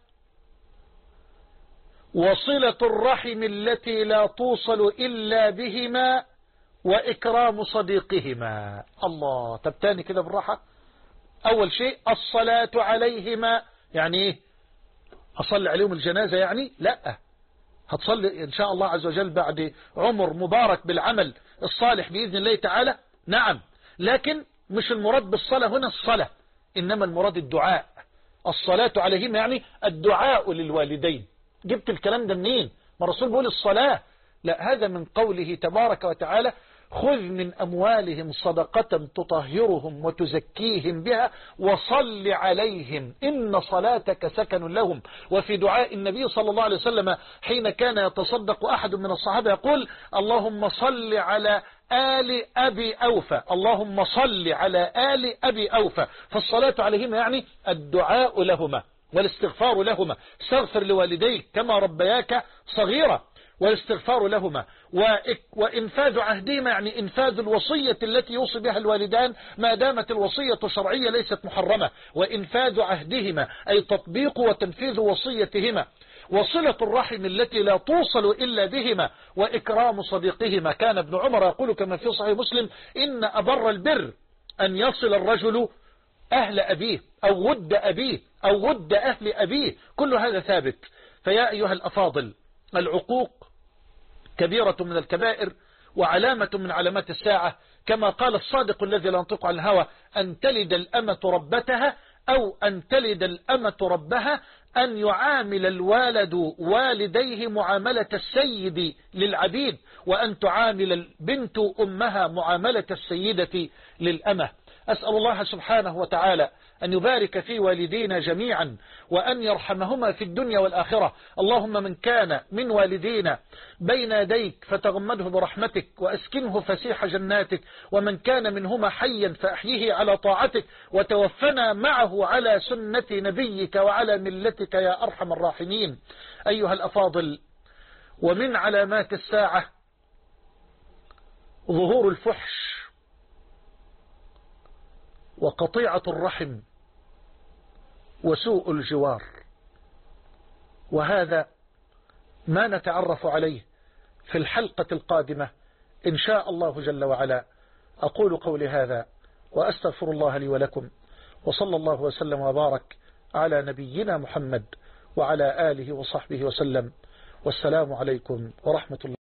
وصلة الرحم التي لا توصل إلا بهما وإكرام صديقهما. الله، طب تاني كده بالراحة. أول شيء الصلاة عليهما، يعني إيه؟ أصلي عليهم الجنازة يعني؟ لا، هتصلي إن شاء الله عز وجل بعد عمر مبارك بالعمل الصالح بإذن الله تعالى. نعم، لكن مش المراد بالصلاة هنا الصلاة، إنما المراد الدعاء. الصلاة عليهم يعني الدعاء للوالدين. جبت الكلام ده منين؟ ما الرسول بيقول الصلاة؟ لا، هذا من قوله تبارك وتعالى: خذ من أموالهم صدقة تطهرهم وتزكيهم بها وصل عليهم إن صلاتك سكن لهم. وفي دعاء النبي صلى الله عليه وسلم حين كان يتصدق أحد من الصحابة يقول: اللهم صل على آل أبي أوفى، اللهم صل على آل أبي أوفى. فالصلاة عليهم يعني الدعاء لهما والاستغفار لهما. استغفر لوالديك كما ربياك صغيرة، والاستغفار لهما وإنفاذ عهدهما يعني إنفاذ الوصية التي يوصي بها الوالدان ما دامت الوصية شرعية ليست محرمة، وإنفاذ عهدهما أي تطبيق وتنفيذ وصيتهما، وصلة الرحم التي لا توصل إلا بهما، وإكرام صديقهما. كان ابن عمر يقول كما في صحيح مسلم: إن أبر البر أن يصل الرجل أهل أبيه أو ود أبيه أو ود أهل أبيه، كل هذا ثابت. فيا أيها الأفاضل، العقوق كبيرة من الكبائر وعلامة من علامات الساعة، كما قال الصادق الذي لا ينطق عن الهوى: أن تلد الأمة ربتها أو أن تلد الأمة ربها، أن يعامل الوالد والديه معاملة السيد للعبيد، وأن تعامل البنت أمها معاملة السيدة للأمة. أسأل الله سبحانه وتعالى أن يبارك في والدينا جميعا وأن يرحمهما في الدنيا والآخرة. اللهم من كان من والدينا بين يديك فتغمده برحمتك وأسكنه فسيح جناتك، ومن كان منهما حيا فأحيه على طاعتك، وتوفنا معه على سنة نبيك وعلى ملتك يا أرحم الراحمين. أيها الأفاضل، ومن علامات الساعة ظهور الفحش وقطيعة الرحم وسوء الجوار. وهذا ما نتعرف عليه في الحلقة القادمة إن شاء الله جل وعلا. أقول قولي هذا وأستغفر الله لي ولكم، وصلى الله وسلم وبارك على نبينا محمد وعلى آله وصحبه وسلم، والسلام عليكم ورحمة الله.